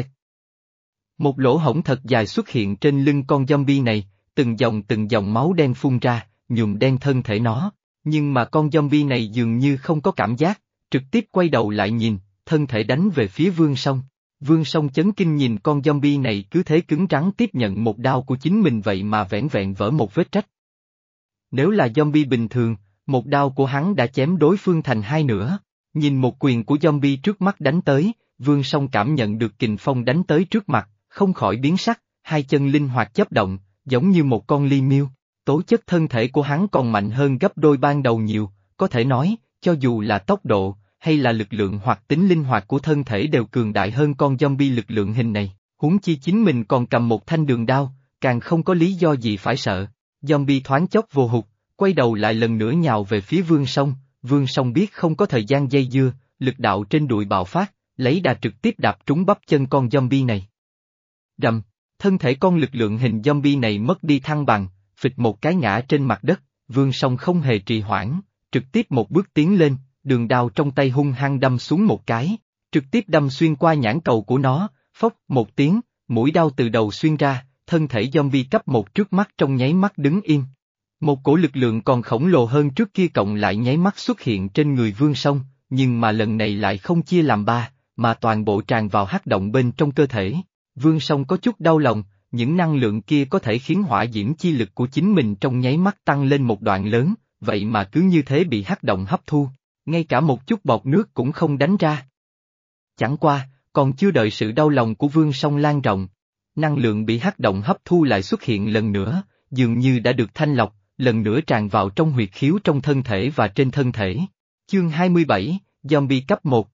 [SPEAKER 1] Một lỗ hổng thật dài xuất hiện trên lưng con zombie này, từng dòng từng dòng máu đen phun ra, nhuộm đen thân thể nó, nhưng mà con zombie này dường như không có cảm giác, trực tiếp quay đầu lại nhìn, thân thể đánh về phía Vương Song. Vương Song chấn kinh nhìn con zombie này cứ thế cứng rắn tiếp nhận một đao của chính mình vậy mà vẻn vẹn vỡ một vết rách. Nếu là zombie bình thường, một đao của hắn đã chém đối phương thành hai nửa, nhìn một quyền của zombie trước mắt đánh tới, Vương Song cảm nhận được kình phong đánh tới trước mặt, không khỏi biến sắc, hai chân linh hoạt chớp động, giống như một con ly miêu, tố chất thân thể của hắn còn mạnh hơn gấp đôi ban đầu nhiều, có thể nói, cho dù là tốc độ, hay là lực lượng hoặc tính linh hoạt của thân thể đều cường đại hơn con zombie lực lượng hình này, huống chi chính mình còn cầm một thanh đường đao, càng không có lý do gì phải sợ. Zombie thoáng chốc vô hụt, quay đầu lại lần nữa nhào về phía Vương Song, Vương Song biết không có thời gian dây dưa, lực đạo trên đùi bạo phát, lấy đà trực tiếp đạp trúng bắp chân con zombie này. Rầm, thân thể con lực lượng hình zombie này mất đi thăng bằng, phịch một cái ngã trên mặt đất, Vương Song không hề trì hoãn, trực tiếp một bước tiến lên, đường đao trong tay hung hăng đâm xuống một cái, trực tiếp đâm xuyên qua nhãn cầu của nó, phốc một tiếng, mũi đao từ đầu xuyên ra, thân thể zombie cấp một trước mắt trong nháy mắt đứng yên. Một cổ lực lượng còn khổng lồ hơn trước kia cộng lại nháy mắt xuất hiện trên người Vương Song, nhưng mà lần này lại không chia làm ba, mà toàn bộ tràn vào hắc động bên trong cơ thể. Vương Song có chút đau lòng, những năng lượng kia có thể khiến hỏa diễm chi lực của chính mình trong nháy mắt tăng lên một đoạn lớn, vậy mà cứ như thế bị hắc động hấp thu, ngay cả một chút bọt nước cũng không đánh ra. Chẳng qua, còn chưa đợi sự đau lòng của Vương Song lan rộng, năng lượng bị hắc động hấp thu lại xuất hiện lần nữa, dường như đã được thanh lọc, lần nữa tràn vào trong huyệt khiếu trong thân thể và trên thân thể. Chương hai mươi bảy, Zombie cấp một.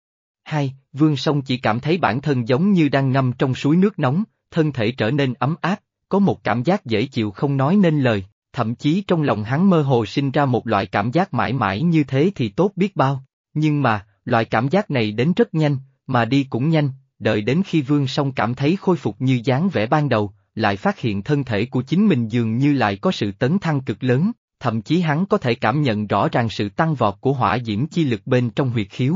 [SPEAKER 1] Hai, Vương Song chỉ cảm thấy bản thân giống như đang ngâm trong suối nước nóng, thân thể trở nên ấm áp, có một cảm giác dễ chịu không nói nên lời, thậm chí trong lòng hắn mơ hồ sinh ra một loại cảm giác mãi mãi như thế thì tốt biết bao. Nhưng mà, loại cảm giác này đến rất nhanh, mà đi cũng nhanh, đợi đến khi Vương Song cảm thấy khôi phục như dáng vẻ ban đầu, lại phát hiện thân thể của chính mình dường như lại có sự tấn thăng cực lớn, thậm chí hắn có thể cảm nhận rõ ràng sự tăng vọt của hỏa diễm chi lực bên trong huyệt khiếu.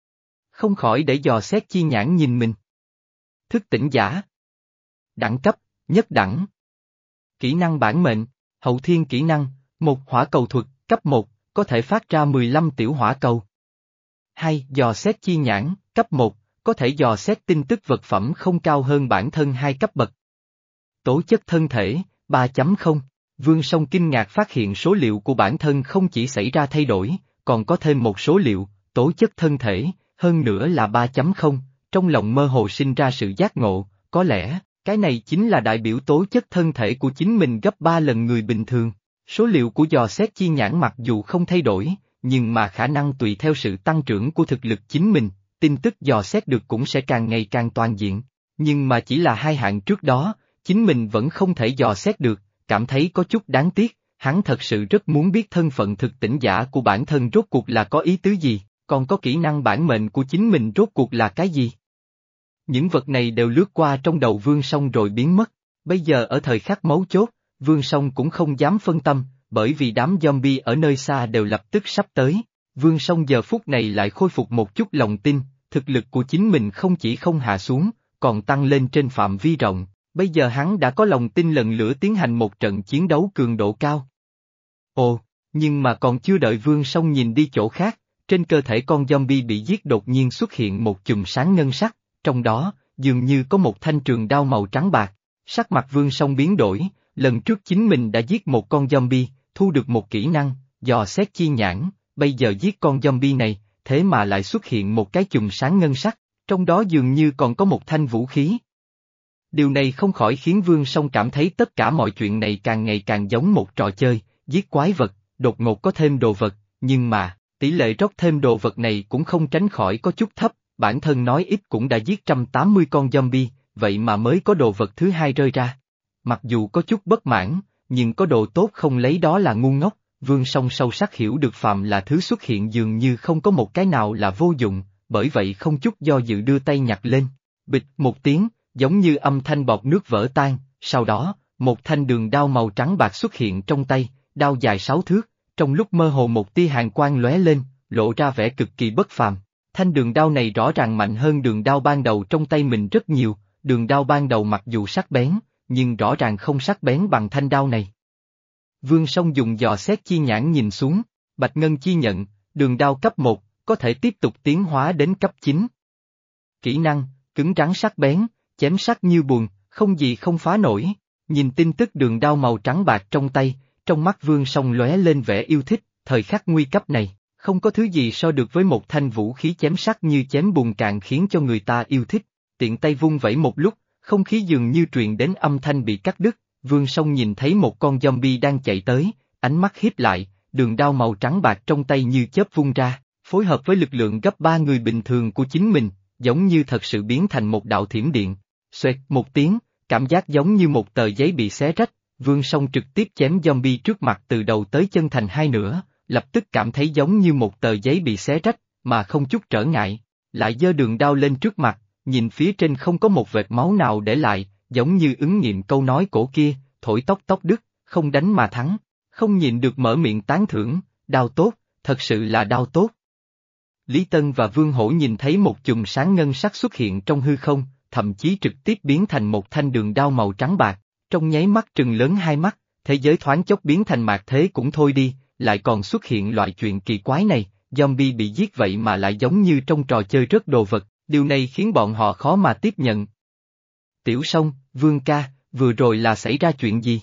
[SPEAKER 1] Không khỏi để dò xét chi nhãn nhìn mình. Thức tỉnh giả. Đẳng cấp, nhất đẳng. Kỹ năng bản mệnh, hậu thiên kỹ năng, một hỏa cầu thuật, cấp một, có thể phát ra mười lăm tiểu hỏa cầu. hai. Dò xét chi nhãn, cấp một, có thể dò xét tin tức vật phẩm không cao hơn bản thân hai cấp bậc. Tố chất thân thể, ba chấm không. Vương Song kinh ngạc phát hiện số liệu của bản thân không chỉ xảy ra thay đổi, còn có thêm một số liệu, tố chất thân thể, hơn nữa là ba chấm không, trong lòng mơ hồ sinh ra sự giác ngộ, có lẽ, cái này chính là đại biểu tố chất thân thể của chính mình gấp ba lần người bình thường. Số liệu của dò xét chi nhãn mặc dù không thay đổi, nhưng mà khả năng tùy theo sự tăng trưởng của thực lực chính mình, tin tức dò xét được cũng sẽ càng ngày càng toàn diện. Nhưng mà chỉ là hai hạng trước đó, chính mình vẫn không thể dò xét được, cảm thấy có chút đáng tiếc, hắn thật sự rất muốn biết thân phận thực tỉnh giả của bản thân rốt cuộc là có ý tứ gì, còn có kỹ năng bản mệnh của chính mình rốt cuộc là cái gì. Những vật này đều lướt qua trong đầu Vương Song rồi biến mất, bây giờ ở thời khắc mấu chốt, Vương Song cũng không dám phân tâm, bởi vì đám zombie ở nơi xa đều lập tức sắp tới. Vương Song giờ phút này lại khôi phục một chút lòng tin, thực lực của chính mình không chỉ không hạ xuống, còn tăng lên trên phạm vi rộng, bây giờ hắn đã có lòng tin lần nữa tiến hành một trận chiến đấu cường độ cao. Ồ, nhưng mà còn chưa đợi Vương Song nhìn đi chỗ khác, trên cơ thể con zombie bị giết đột nhiên xuất hiện một chùm sáng ngân sắc, trong đó, dường như có một thanh trường đao màu trắng bạc. Sắc mặt Vương Song biến đổi, lần trước chính mình đã giết một con zombie, thu được một kỹ năng, dò xét chi nhãn, bây giờ giết con zombie này, thế mà lại xuất hiện một cái chùm sáng ngân sắc, trong đó dường như còn có một thanh vũ khí. Điều này không khỏi khiến Vương Song cảm thấy tất cả mọi chuyện này càng ngày càng giống một trò chơi, giết quái vật, đột ngột có thêm đồ vật, nhưng mà, tỷ lệ rót thêm đồ vật này cũng không tránh khỏi có chút thấp, bản thân nói ít cũng đã giết một trăm tám mươi con zombie, vậy mà mới có đồ vật thứ hai rơi ra. Mặc dù có chút bất mãn, nhưng có đồ tốt không lấy đó là ngu ngốc, Vương Song sâu sắc hiểu được phàm là thứ xuất hiện dường như không có một cái nào là vô dụng, bởi vậy không chút do dự đưa tay nhặt lên. Bịch một tiếng, giống như âm thanh bọt nước vỡ tan, sau đó, một thanh đường đao màu trắng bạc xuất hiện trong tay, đao dài sáu thước, trong lúc mơ hồ một tia hàn quang lóe lên, lộ ra vẻ cực kỳ bất phàm. Thanh đường đao này rõ ràng mạnh hơn đường đao ban đầu trong tay mình rất nhiều, đường đao ban đầu mặc dù sắc bén, nhưng rõ ràng không sắc bén bằng thanh đao này. Vương Song dùng dò xét chi nhãn nhìn xuống, Bạch Ngân chi nhận, đường đao cấp một, có thể tiếp tục tiến hóa đến cấp chín. Kỹ năng, cứng rắn sắc bén, chém sắc như buồn, không gì không phá nổi. Nhìn tin tức đường đao màu trắng bạc trong tay, trong mắt Vương Song lóe lên vẻ yêu thích, thời khắc nguy cấp này, không có thứ gì so được với một thanh vũ khí chém sắc như chém bùn càng khiến cho người ta yêu thích. Tiện tay vung vẩy một lúc, không khí dường như truyền đến âm thanh bị cắt đứt, Vương Song nhìn thấy một con zombie đang chạy tới, ánh mắt híp lại, đường đao màu trắng bạc trong tay như chớp vung ra, phối hợp với lực lượng gấp ba người bình thường của chính mình, giống như thật sự biến thành một đạo thiểm điện. Xoẹt một tiếng, cảm giác giống như một tờ giấy bị xé rách, Vương Song trực tiếp chém zombie trước mặt từ đầu tới chân thành hai nửa, lập tức cảm thấy giống như một tờ giấy bị xé rách, mà không chút trở ngại, lại giơ đường đao lên trước mặt, nhìn phía trên không có một vệt máu nào để lại, giống như ứng nghiệm câu nói cổ kia, thổi tóc tóc đứt, không đánh mà thắng, không nhịn được mở miệng tán thưởng, đao tốt, thật sự là đao tốt. Lý Tân và Vương Hổ nhìn thấy một chùm sáng ngân sắc xuất hiện trong hư không, thậm chí trực tiếp biến thành một thanh đường đao màu trắng bạc, trong nháy mắt trừng lớn hai mắt, thế giới thoáng chốc biến thành mạc thế cũng thôi đi, lại còn xuất hiện loại chuyện kỳ quái này, zombie bị giết vậy mà lại giống như trong trò chơi rớt đồ vật, điều này khiến bọn họ khó mà tiếp nhận. Tiểu Song, Vương ca, vừa rồi là xảy ra chuyện gì?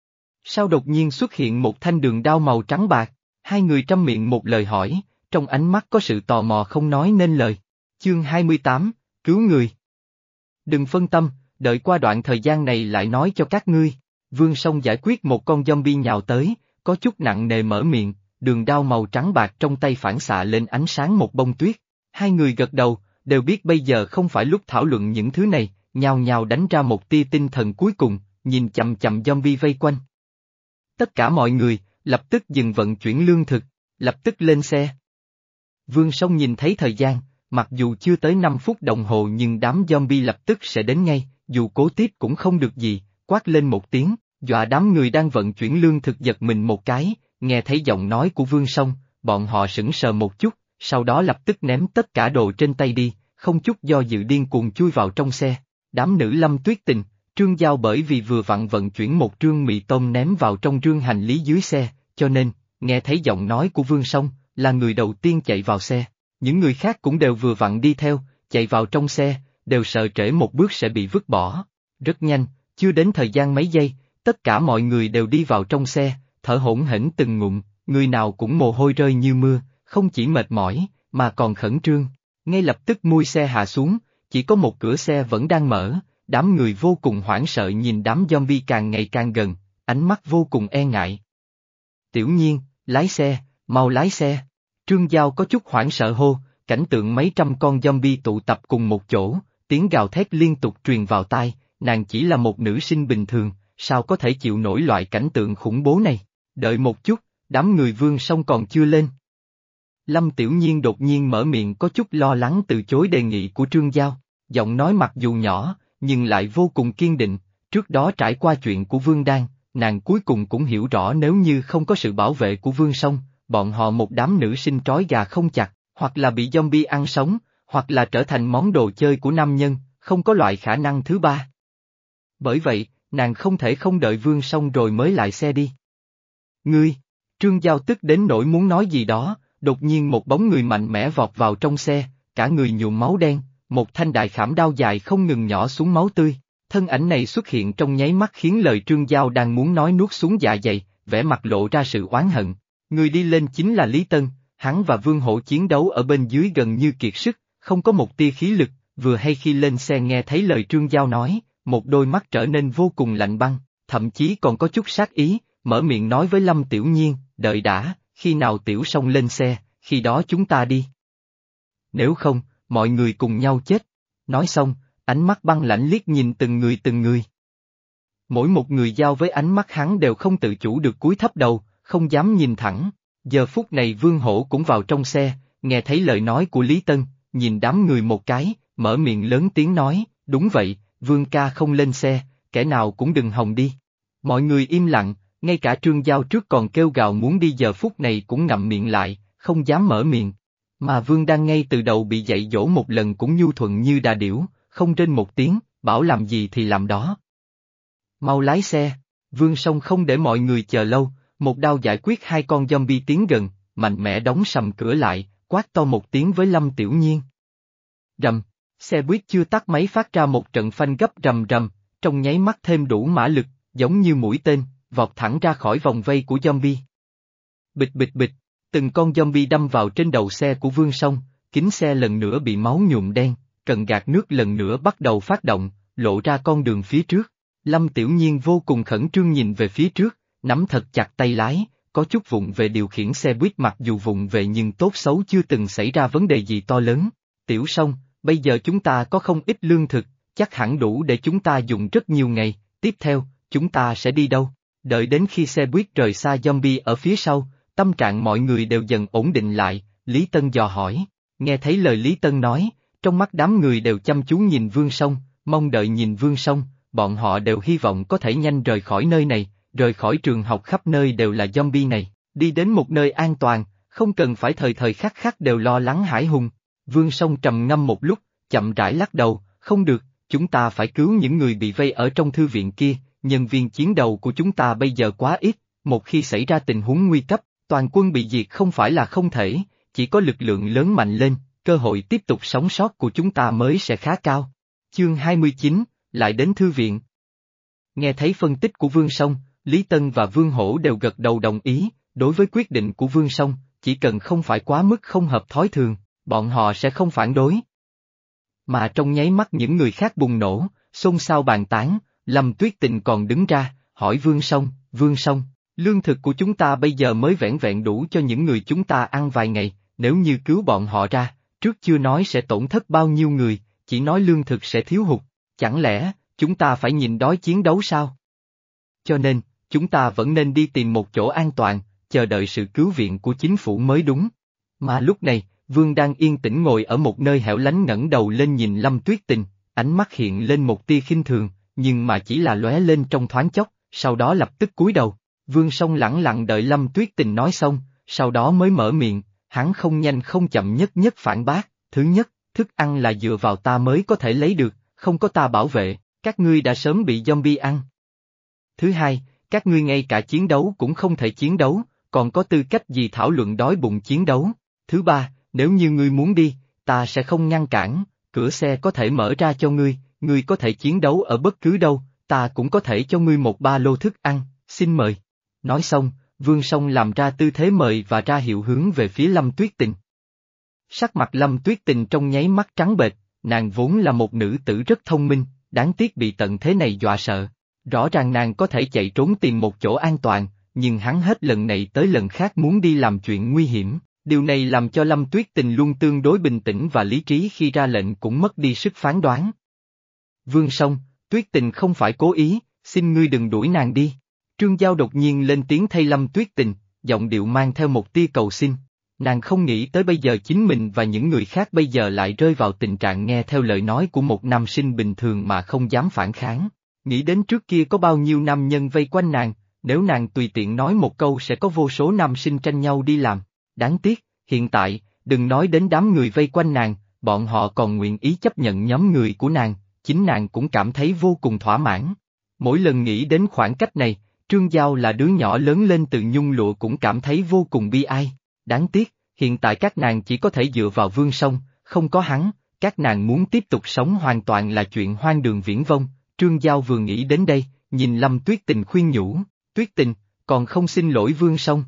[SPEAKER 1] Sao đột nhiên xuất hiện một thanh đường đao màu trắng bạc? Hai người trăm miệng một lời hỏi, trong ánh mắt có sự tò mò không nói nên lời. Chương hai mươi tám, cứu người. Đừng phân tâm, đợi qua đoạn thời gian này lại nói cho các ngươi. Vương Song giải quyết một con zombie nhào tới, có chút nặng nề mở miệng, đường đao màu trắng bạc trong tay phản xạ lên ánh sáng một bông tuyết. Hai người gật đầu, đều biết bây giờ không phải lúc thảo luận những thứ này, nhào nhào đánh ra một tia tinh thần cuối cùng, nhìn chậm chậm zombie vây quanh. Tất cả mọi người, lập tức dừng vận chuyển lương thực, lập tức lên xe. Vương Song nhìn thấy thời gian, mặc dù chưa tới năm phút đồng hồ nhưng đám zombie lập tức sẽ đến ngay, dù cố tiếp cũng không được gì, quát lên một tiếng, dọa đám người đang vận chuyển lương thực giật mình một cái, nghe thấy giọng nói của Vương Song, bọn họ sững sờ một chút, sau đó lập tức ném tất cả đồ trên tay đi, không chút do dự điên cuồng chui vào trong xe. Đám nữ Lâm Tuyết Tình, Trương Giao bởi vì vừa vặn vận chuyển một trương mì tôm ném vào trong rương hành lý dưới xe, cho nên, nghe thấy giọng nói của Vương Song, là người đầu tiên chạy vào xe. Những người khác cũng đều vừa vặn đi theo, chạy vào trong xe, đều sợ trễ một bước sẽ bị vứt bỏ. Rất nhanh, chưa đến thời gian mấy giây, tất cả mọi người đều đi vào trong xe, thở hổn hển từng ngụm, người nào cũng mồ hôi rơi như mưa, không chỉ mệt mỏi, mà còn khẩn trương. Ngay lập tức mui xe hạ xuống, chỉ có một cửa xe vẫn đang mở, đám người vô cùng hoảng sợ nhìn đám zombie càng ngày càng gần, ánh mắt vô cùng e ngại. Tiểu Nhiên, lái xe, mau lái xe. Trương Giao có chút hoảng sợ hô, cảnh tượng mấy trăm con zombie tụ tập cùng một chỗ, tiếng gào thét liên tục truyền vào tai, nàng chỉ là một nữ sinh bình thường, sao có thể chịu nổi loại cảnh tượng khủng bố này. Đợi một chút, đám người Vương Song còn chưa lên. Lâm Tiểu Nhiên đột nhiên mở miệng có chút lo lắng từ chối đề nghị của Trương Giao, giọng nói mặc dù nhỏ, nhưng lại vô cùng kiên định, trước đó trải qua chuyện của Vương Đan, nàng cuối cùng cũng hiểu rõ nếu như không có sự bảo vệ của Vương Song, bọn họ một đám nữ sinh trói gà không chặt, hoặc là bị zombie ăn sống, hoặc là trở thành món đồ chơi của nam nhân, không có loại khả năng thứ ba. Bởi vậy, nàng không thể không đợi Vương Song rồi mới lại xe đi. Ngươi, Trương Giao tức đến nỗi muốn nói gì đó, đột nhiên một bóng người mạnh mẽ vọt vào trong xe, cả người nhuộm máu đen, một thanh đại khảm đao dài không ngừng nhỏ xuống máu tươi. Thân ảnh này xuất hiện trong nháy mắt khiến lời Trương Giao đang muốn nói nuốt xuống dạ dày, vẻ mặt lộ ra sự oán hận. Người đi lên chính là Lý Tân, hắn và Vương Hổ chiến đấu ở bên dưới gần như kiệt sức, không có một tia khí lực, vừa hay khi lên xe nghe thấy lời Trương Giao nói, một đôi mắt trở nên vô cùng lạnh băng, thậm chí còn có chút sát ý, mở miệng nói với Lâm Tiểu Nhiên, đợi đã, khi nào Tiểu Song lên xe, khi đó chúng ta đi. Nếu không, mọi người cùng nhau chết. Nói xong, ánh mắt băng lãnh liếc nhìn từng người từng người. Mỗi một người giao với ánh mắt hắn đều không tự chủ được cúi thấp đầu, không dám nhìn thẳng. Giờ phút này Vương Hổ cũng vào trong xe, nghe thấy lời nói của Lý Tân, nhìn đám người một cái, mở miệng lớn tiếng nói, đúng vậy, Vương ca không lên xe, kẻ nào cũng đừng hòng đi. Mọi người im lặng, ngay cả Trương Giao trước còn kêu gào muốn đi giờ phút này cũng ngậm miệng lại, không dám mở miệng. Mà Vương đang ngay từ đầu bị dạy dỗ một lần cũng nhu thuận như đà điểu, không rên một tiếng, bảo làm gì thì làm đó. Mau lái xe, Vương Song không để mọi người chờ lâu, một đao giải quyết hai con zombie tiến gần, mạnh mẽ đóng sầm cửa lại, quát to một tiếng với Lâm Tiểu Nhiên. Rầm, xe buýt chưa tắt máy phát ra một trận phanh gấp rầm rầm, trong nháy mắt thêm đủ mã lực, giống như mũi tên, vọt thẳng ra khỏi vòng vây của zombie. Bịch bịch bịch, từng con zombie đâm vào trên đầu xe của Vương Song, kính xe lần nữa bị máu nhuộm đen, cần gạt nước lần nữa bắt đầu phát động, lộ ra con đường phía trước. Lâm Tiểu Nhiên vô cùng khẩn trương nhìn về phía trước, nắm thật chặt tay lái, có chút vụng về điều khiển xe buýt mặc dù vụng về nhưng tốt xấu chưa từng xảy ra vấn đề gì to lớn. Tiểu Song, bây giờ chúng ta có không ít lương thực, chắc hẳn đủ để chúng ta dùng rất nhiều ngày, tiếp theo, chúng ta sẽ đi đâu? Đợi đến khi xe buýt rời xa zombie ở phía sau, tâm trạng mọi người đều dần ổn định lại, Lý Tân dò hỏi, nghe thấy lời Lý Tân nói, trong mắt đám người đều chăm chú nhìn Vương Song, mong đợi nhìn Vương Song, bọn họ đều hy vọng có thể nhanh rời khỏi nơi này, rời khỏi trường học khắp nơi đều là zombie này, đi đến một nơi an toàn, không cần phải thời thời khắc khắc đều lo lắng hãi hùng. Vương Song trầm ngâm một lúc, chậm rãi lắc đầu, không được, chúng ta phải cứu những người bị vây ở trong thư viện kia, nhân viên chiến đấu của chúng ta bây giờ quá ít, một khi xảy ra tình huống nguy cấp, toàn quân bị diệt không phải là không thể, chỉ có lực lượng lớn mạnh lên, cơ hội tiếp tục sống sót của chúng ta mới sẽ khá cao. Chương hai mươi chín, lại đến thư viện. Nghe thấy phân tích của Vương Song, Lý Tân và Vương Hổ đều gật đầu đồng ý, đối với quyết định của Vương Song, chỉ cần không phải quá mức không hợp thói thường, bọn họ sẽ không phản đối. Mà trong nháy mắt những người khác bùng nổ, xôn xao bàn tán, Lâm Tuyết Tình còn đứng ra, hỏi Vương Song, Vương Song, lương thực của chúng ta bây giờ mới vẻn vẹn đủ cho những người chúng ta ăn vài ngày, nếu như cứu bọn họ ra, trước chưa nói sẽ tổn thất bao nhiêu người, chỉ nói lương thực sẽ thiếu hụt, chẳng lẽ, chúng ta phải nhìn đói chiến đấu sao? Cho nên, chúng ta vẫn nên đi tìm một chỗ an toàn, chờ đợi sự cứu viện của chính phủ mới đúng. Mà lúc này, Vương đang yên tĩnh ngồi ở một nơi hẻo lánh ngẩng đầu lên nhìn Lâm Tuyết Tình, ánh mắt hiện lên một tia khinh thường, nhưng mà chỉ là lóe lên trong thoáng chốc, sau đó lập tức cúi đầu. Vương Song lẳng lặng đợi Lâm Tuyết Tình nói xong, sau đó mới mở miệng, hắn không nhanh không chậm nhất nhất phản bác, thứ nhất, thức ăn là dựa vào ta mới có thể lấy được, không có ta bảo vệ, Các ngươi đã sớm bị zombie ăn. Thứ hai, các ngươi ngay cả chiến đấu cũng không thể chiến đấu, còn có tư cách gì thảo luận đói bụng chiến đấu. Thứ ba, nếu như ngươi muốn đi, ta sẽ không ngăn cản, cửa xe có thể mở ra cho ngươi, ngươi có thể chiến đấu ở bất cứ đâu, ta cũng có thể cho ngươi một ba lô thức ăn, xin mời. Nói xong, Vương Song làm ra tư thế mời và ra hiệu hướng về phía Lâm Tuyết Tình. Sắc mặt Lâm Tuyết Tình trong nháy mắt trắng bệch, nàng vốn là một nữ tử rất thông minh, đáng tiếc bị tận thế này dọa sợ. Rõ ràng nàng có thể chạy trốn tìm một chỗ an toàn, nhưng hắn hết lần này tới lần khác muốn đi làm chuyện nguy hiểm, điều này làm cho Lâm Tuyết Tình luôn tương đối bình tĩnh và lý trí khi ra lệnh cũng mất đi sức phán đoán. Vương Song, Tuyết Tình không phải cố ý, xin ngươi đừng đuổi nàng đi. Trương Giao đột nhiên lên tiếng thay Lâm Tuyết Tình, giọng điệu mang theo một tia cầu xin. Nàng không nghĩ tới bây giờ chính mình và những người khác bây giờ lại rơi vào tình trạng nghe theo lời nói của một nam sinh bình thường mà không dám phản kháng. Nghĩ đến trước kia có bao nhiêu nam nhân vây quanh nàng, nếu nàng tùy tiện nói một câu sẽ có vô số nam sinh tranh nhau đi làm. Đáng tiếc, hiện tại, đừng nói đến đám người vây quanh nàng, bọn họ còn nguyện ý chấp nhận nhóm người của nàng, chính nàng cũng cảm thấy vô cùng thỏa mãn. Mỗi lần nghĩ đến khoảng cách này, Trương Giao là đứa nhỏ lớn lên từ nhung lụa cũng cảm thấy vô cùng bi ai. Đáng tiếc, hiện tại các nàng chỉ có thể dựa vào Vương Song, không có hắn, các nàng muốn tiếp tục sống hoàn toàn là chuyện hoang đường viển vông. Trương Giao vừa nghĩ đến đây, nhìn Lâm Tuyết Tình khuyên nhủ, Tuyết Tình, còn không xin lỗi Vương Song.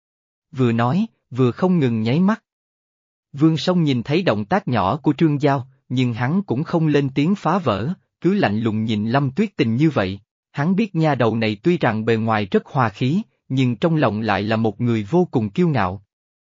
[SPEAKER 1] Vừa nói, vừa không ngừng nháy mắt. Vương Song nhìn thấy động tác nhỏ của Trương Giao, nhưng hắn cũng không lên tiếng phá vỡ, cứ lạnh lùng nhìn Lâm Tuyết Tình như vậy. Hắn biết nha đầu này tuy rằng bề ngoài rất hòa khí, nhưng trong lòng lại là một người vô cùng kiêu ngạo.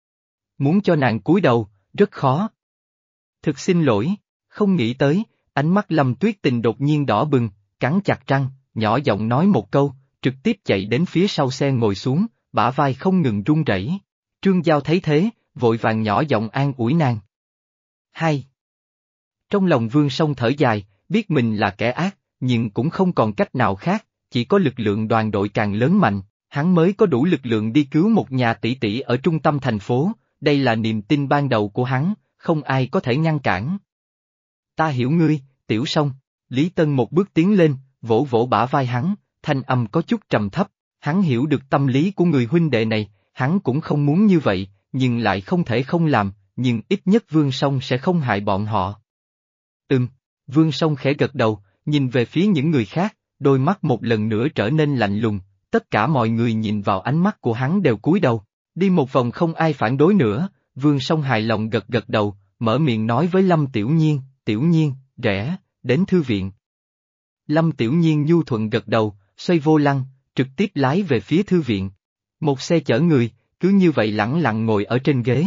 [SPEAKER 1] Muốn cho nàng cúi đầu, rất khó. Thực xin lỗi, không nghĩ tới, ánh mắt Lâm Tuyết Tình đột nhiên đỏ bừng, cắn chặt răng, nhỏ giọng nói một câu, trực tiếp chạy đến phía sau xe ngồi xuống, bả vai không ngừng run rẩy. Trương Giao thấy thế, vội vàng nhỏ giọng an ủi nàng. Hai. Trong lòng Vương Song thở dài, biết mình là kẻ ác, nhưng cũng không còn cách nào khác, chỉ có lực lượng đoàn đội càng lớn mạnh, hắn mới có đủ lực lượng đi cứu một nhà tỷ tỷ ở trung tâm thành phố, đây là niềm tin ban đầu của hắn, không ai có thể ngăn cản. Ta hiểu ngươi, Tiểu Song. Lý Tân một bước tiến lên, vỗ vỗ bả vai hắn, thanh âm có chút trầm thấp, hắn hiểu được tâm lý của người huynh đệ này, hắn cũng không muốn như vậy, nhưng lại không thể không làm, nhưng ít nhất Vương Song sẽ không hại bọn họ. Ừm, Vương Song khẽ gật đầu, nhìn về phía những người khác, đôi mắt một lần nữa trở nên lạnh lùng, tất cả mọi người nhìn vào ánh mắt của hắn đều cúi đầu, đi một vòng không ai phản đối nữa, Vương Song hài lòng gật gật đầu, mở miệng nói với Lâm Tiểu Nhiên, Tiểu Nhiên, rẽ, đến thư viện. Lâm Tiểu Nhiên nhu thuận gật đầu, xoay vô lăng, trực tiếp lái về phía thư viện. Một xe chở người, cứ như vậy lẳng lặng ngồi ở trên ghế.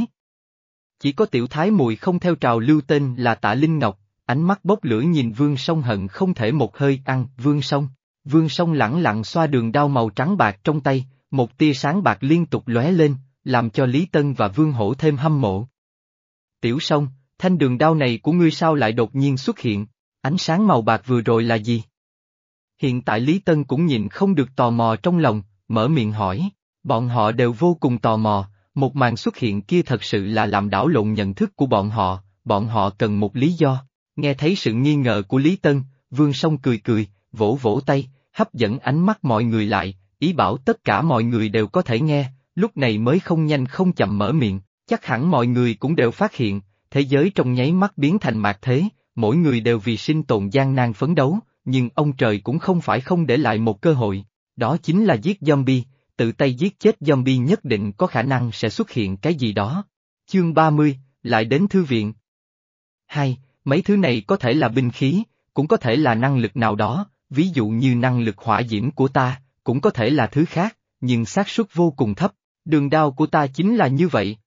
[SPEAKER 1] Chỉ có Tiểu Thái Mùi không theo trào lưu tên là Tạ Linh Ngọc, ánh mắt bốc lửa nhìn Vương Song hận không thể một hơi ăn Vương Song. Vương Song lẳng lặng xoa đường đao màu trắng bạc trong tay, một tia sáng bạc liên tục lóe lên, làm cho Lý Tân và Vương Hổ thêm hâm mộ. Tiểu Song, thanh đường đao này của ngươi sao lại đột nhiên xuất hiện, ánh sáng màu bạc vừa rồi là gì? Hiện tại Lý Tân cũng nhìn không được tò mò trong lòng, mở miệng hỏi, bọn họ đều vô cùng tò mò, một màn xuất hiện kia thật sự là làm đảo lộn nhận thức của bọn họ, bọn họ cần một lý do. Nghe thấy sự nghi ngờ của Lý Tân, Vương Song cười cười, vỗ vỗ tay, hấp dẫn ánh mắt mọi người lại, ý bảo tất cả mọi người đều có thể nghe, lúc này mới không nhanh không chậm mở miệng, chắc hẳn mọi người cũng đều phát hiện, thế giới trong nháy mắt biến thành mạt thế, mỗi người đều vì sinh tồn gian nan phấn đấu, nhưng ông trời cũng không phải không để lại một cơ hội, đó chính là giết zombie, tự tay giết chết zombie nhất định có khả năng sẽ xuất hiện cái gì đó. Chương ba mươi, lại đến thư viện. Hai, mấy thứ này có thể là binh khí, cũng có thể là năng lực nào đó, ví dụ như năng lực hỏa diễm của ta, cũng có thể là thứ khác, nhưng xác suất vô cùng thấp, đường đao của ta chính là như vậy.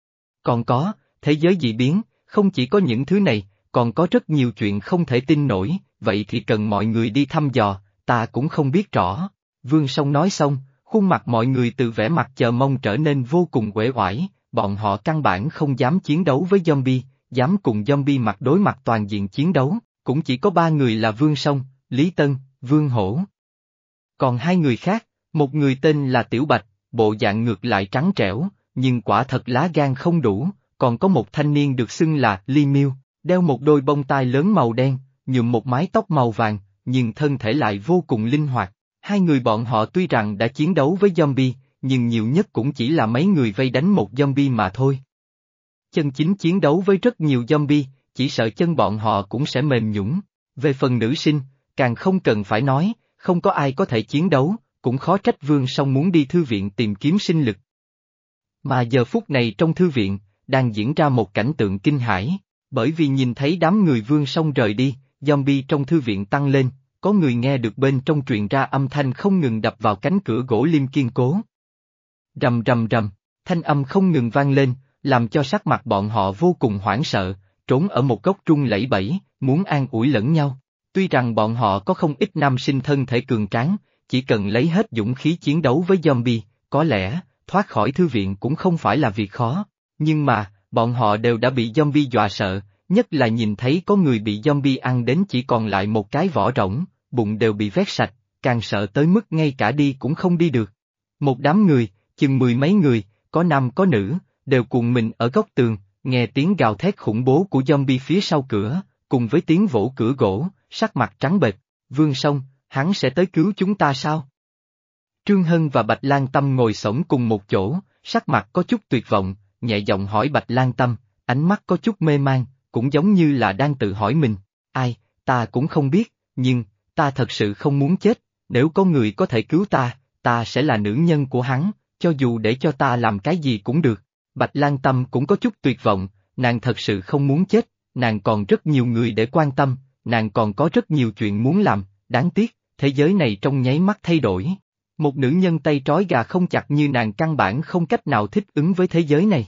[SPEAKER 1] Còn có, thế giới dị biến, không chỉ có những thứ này, còn có rất nhiều chuyện không thể tin nổi, vậy thì cần mọi người đi thăm dò, ta cũng không biết rõ. Vương Song nói xong, khuôn mặt mọi người từ vẻ mặt chờ mong trở nên vô cùng uể oải, bọn họ căn bản không dám chiến đấu với zombie, dám cùng zombie mặt đối mặt toàn diện chiến đấu, cũng chỉ có ba người là Vương Song, Lý Tân, Vương Hổ. Còn hai người khác, một người tên là Tiểu Bạch, bộ dạng ngược lại trắng trẻo, nhưng quả thật lá gan không đủ, còn có một thanh niên được xưng là Ly Miêu, đeo một đôi bông tai lớn màu đen, nhuộm một mái tóc màu vàng, nhưng thân thể lại vô cùng linh hoạt. Hai người bọn họ tuy rằng đã chiến đấu với zombie, nhưng nhiều nhất cũng chỉ là mấy người vây đánh một zombie mà thôi. Chân chính chiến đấu với rất nhiều zombie, chỉ sợ chân bọn họ cũng sẽ mềm nhũn. Về phần nữ sinh, càng không cần phải nói, không có ai có thể chiến đấu, cũng khó trách Vương Song muốn đi thư viện tìm kiếm sinh lực. Mà giờ phút này trong thư viện, đang diễn ra một cảnh tượng kinh hãi, bởi vì nhìn thấy đám người Vương Song rời đi, zombie trong thư viện tăng lên, có người nghe được bên trong truyền ra âm thanh không ngừng đập vào cánh cửa gỗ lim kiên cố. Rầm rầm rầm, thanh âm không ngừng vang lên, làm cho sắc mặt bọn họ vô cùng hoảng sợ, trốn ở một góc run lẩy bẩy, muốn an ủi lẫn nhau. Tuy rằng bọn họ có không ít nam sinh thân thể cường tráng, chỉ cần lấy hết dũng khí chiến đấu với zombie, có lẽ, thoát khỏi thư viện cũng không phải là việc khó. Nhưng mà, bọn họ đều đã bị zombie dọa sợ, nhất là nhìn thấy có người bị zombie ăn đến chỉ còn lại một cái vỏ rỗng, bụng đều bị vét sạch, càng sợ tới mức ngay cả đi cũng không đi được. Một đám người, chừng mười mấy người, có nam có nữ, đều cuộn mình ở góc tường, nghe tiếng gào thét khủng bố của zombie phía sau cửa, cùng với tiếng vỗ cửa gỗ, sắc mặt trắng bệch. Vương Song, hắn sẽ tới cứu chúng ta sao? Trương Hân và Bạch Lan Tâm ngồi xổm cùng một chỗ, sắc mặt có chút tuyệt vọng, nhẹ giọng hỏi Bạch Lan Tâm, ánh mắt có chút mê man, cũng giống như là đang tự hỏi mình, ai, ta cũng không biết, nhưng, ta thật sự không muốn chết, nếu có người có thể cứu ta, ta sẽ là nữ nhân của hắn, cho dù để cho ta làm cái gì cũng được. Bạch Lan Tâm cũng có chút tuyệt vọng, nàng thật sự không muốn chết, nàng còn rất nhiều người để quan tâm, nàng còn có rất nhiều chuyện muốn làm, đáng tiếc, thế giới này trong nháy mắt thay đổi. Một nữ nhân tay trói gà không chặt như nàng căn bản không cách nào thích ứng với thế giới này.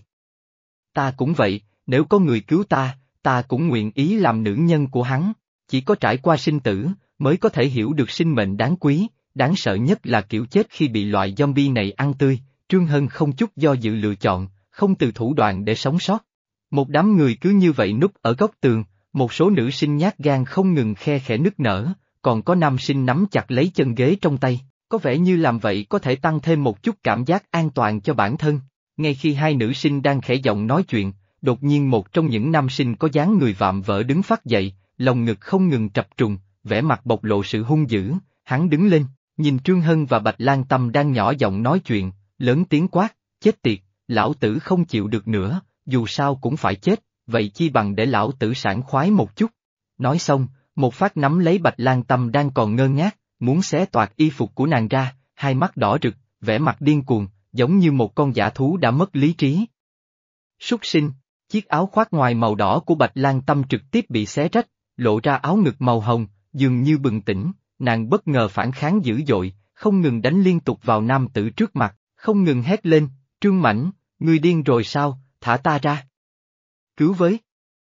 [SPEAKER 1] Ta cũng vậy, nếu có người cứu ta, ta cũng nguyện ý làm nữ nhân của hắn, chỉ có trải qua sinh tử, mới có thể hiểu được sinh mệnh đáng quý, đáng sợ nhất là kiểu chết khi bị loại zombie này ăn tươi. Trương Hân không chút do dự lựa chọn, không từ thủ đoạn để sống sót. Một đám người cứ như vậy núp ở góc tường, một số nữ sinh nhát gan không ngừng khe khẽ nức nở, còn có nam sinh nắm chặt lấy chân ghế trong tay, có vẻ như làm vậy có thể tăng thêm một chút cảm giác an toàn cho bản thân. Ngay khi hai nữ sinh đang khẽ giọng nói chuyện, đột nhiên một trong những nam sinh có dáng người vạm vỡ đứng phắt dậy, lồng ngực không ngừng trập trùng, vẻ mặt bộc lộ sự hung dữ, hắn đứng lên, nhìn Trương Hân và Bạch Lan Tâm đang nhỏ giọng nói chuyện, lớn tiếng quát, chết tiệt, lão tử không chịu được nữa, dù sao cũng phải chết, vậy chi bằng để lão tử sảng khoái một chút. Nói xong, một phát nắm lấy Bạch Lan Tâm đang còn ngơ ngác, muốn xé toạc y phục của nàng ra, hai mắt đỏ rực, vẻ mặt điên cuồng, giống như một con dã thú đã mất lý trí. Súc sinh, chiếc áo khoác ngoài màu đỏ của Bạch Lan Tâm trực tiếp bị xé rách, lộ ra áo ngực màu hồng, dường như bừng tỉnh, nàng bất ngờ phản kháng dữ dội, không ngừng đánh liên tục vào nam tử trước mặt, không ngừng hét lên, Trương Mãnh, ngươi điên rồi sao, thả ta ra. Cứu với.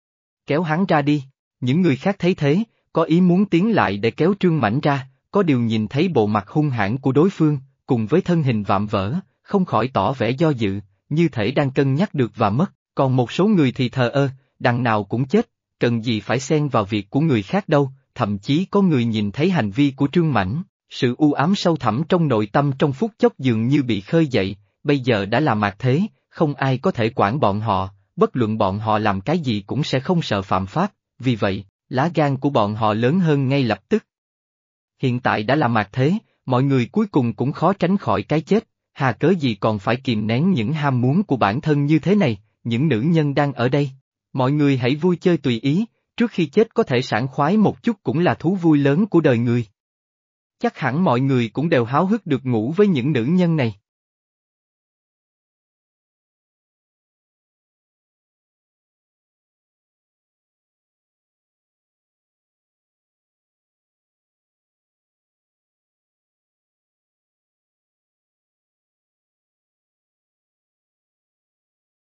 [SPEAKER 1] Kéo hắn ra đi, những người khác thấy thế, có ý muốn tiến lại để kéo Trương Mãnh ra, có điều nhìn thấy bộ mặt hung hãn của đối phương, cùng với thân hình vạm vỡ, không khỏi tỏ vẻ do dự, như thể đang cân nhắc được và mất, còn một số người thì thờ ơ, đằng nào cũng chết, cần gì phải xen vào việc của người khác đâu, thậm chí có người nhìn thấy hành vi của Trương Mãnh, sự u ám sâu thẳm trong nội tâm trong phút chốc dường như bị khơi dậy, bây giờ đã là mạt thế, không ai có thể quản bọn họ, bất luận bọn họ làm cái gì cũng sẽ không sợ phạm pháp, vì vậy, lá gan của bọn họ lớn hơn ngay lập tức. Hiện tại đã là mạt thế, mọi người cuối cùng cũng khó tránh khỏi cái chết, hà cớ gì còn phải kìm nén những ham muốn của bản thân như thế này, những nữ nhân đang ở đây. Mọi người hãy vui chơi tùy ý, trước khi chết có thể sảng khoái một chút cũng là thú vui lớn của đời người. Chắc hẳn mọi người cũng đều háo hức được ngủ với những nữ nhân này.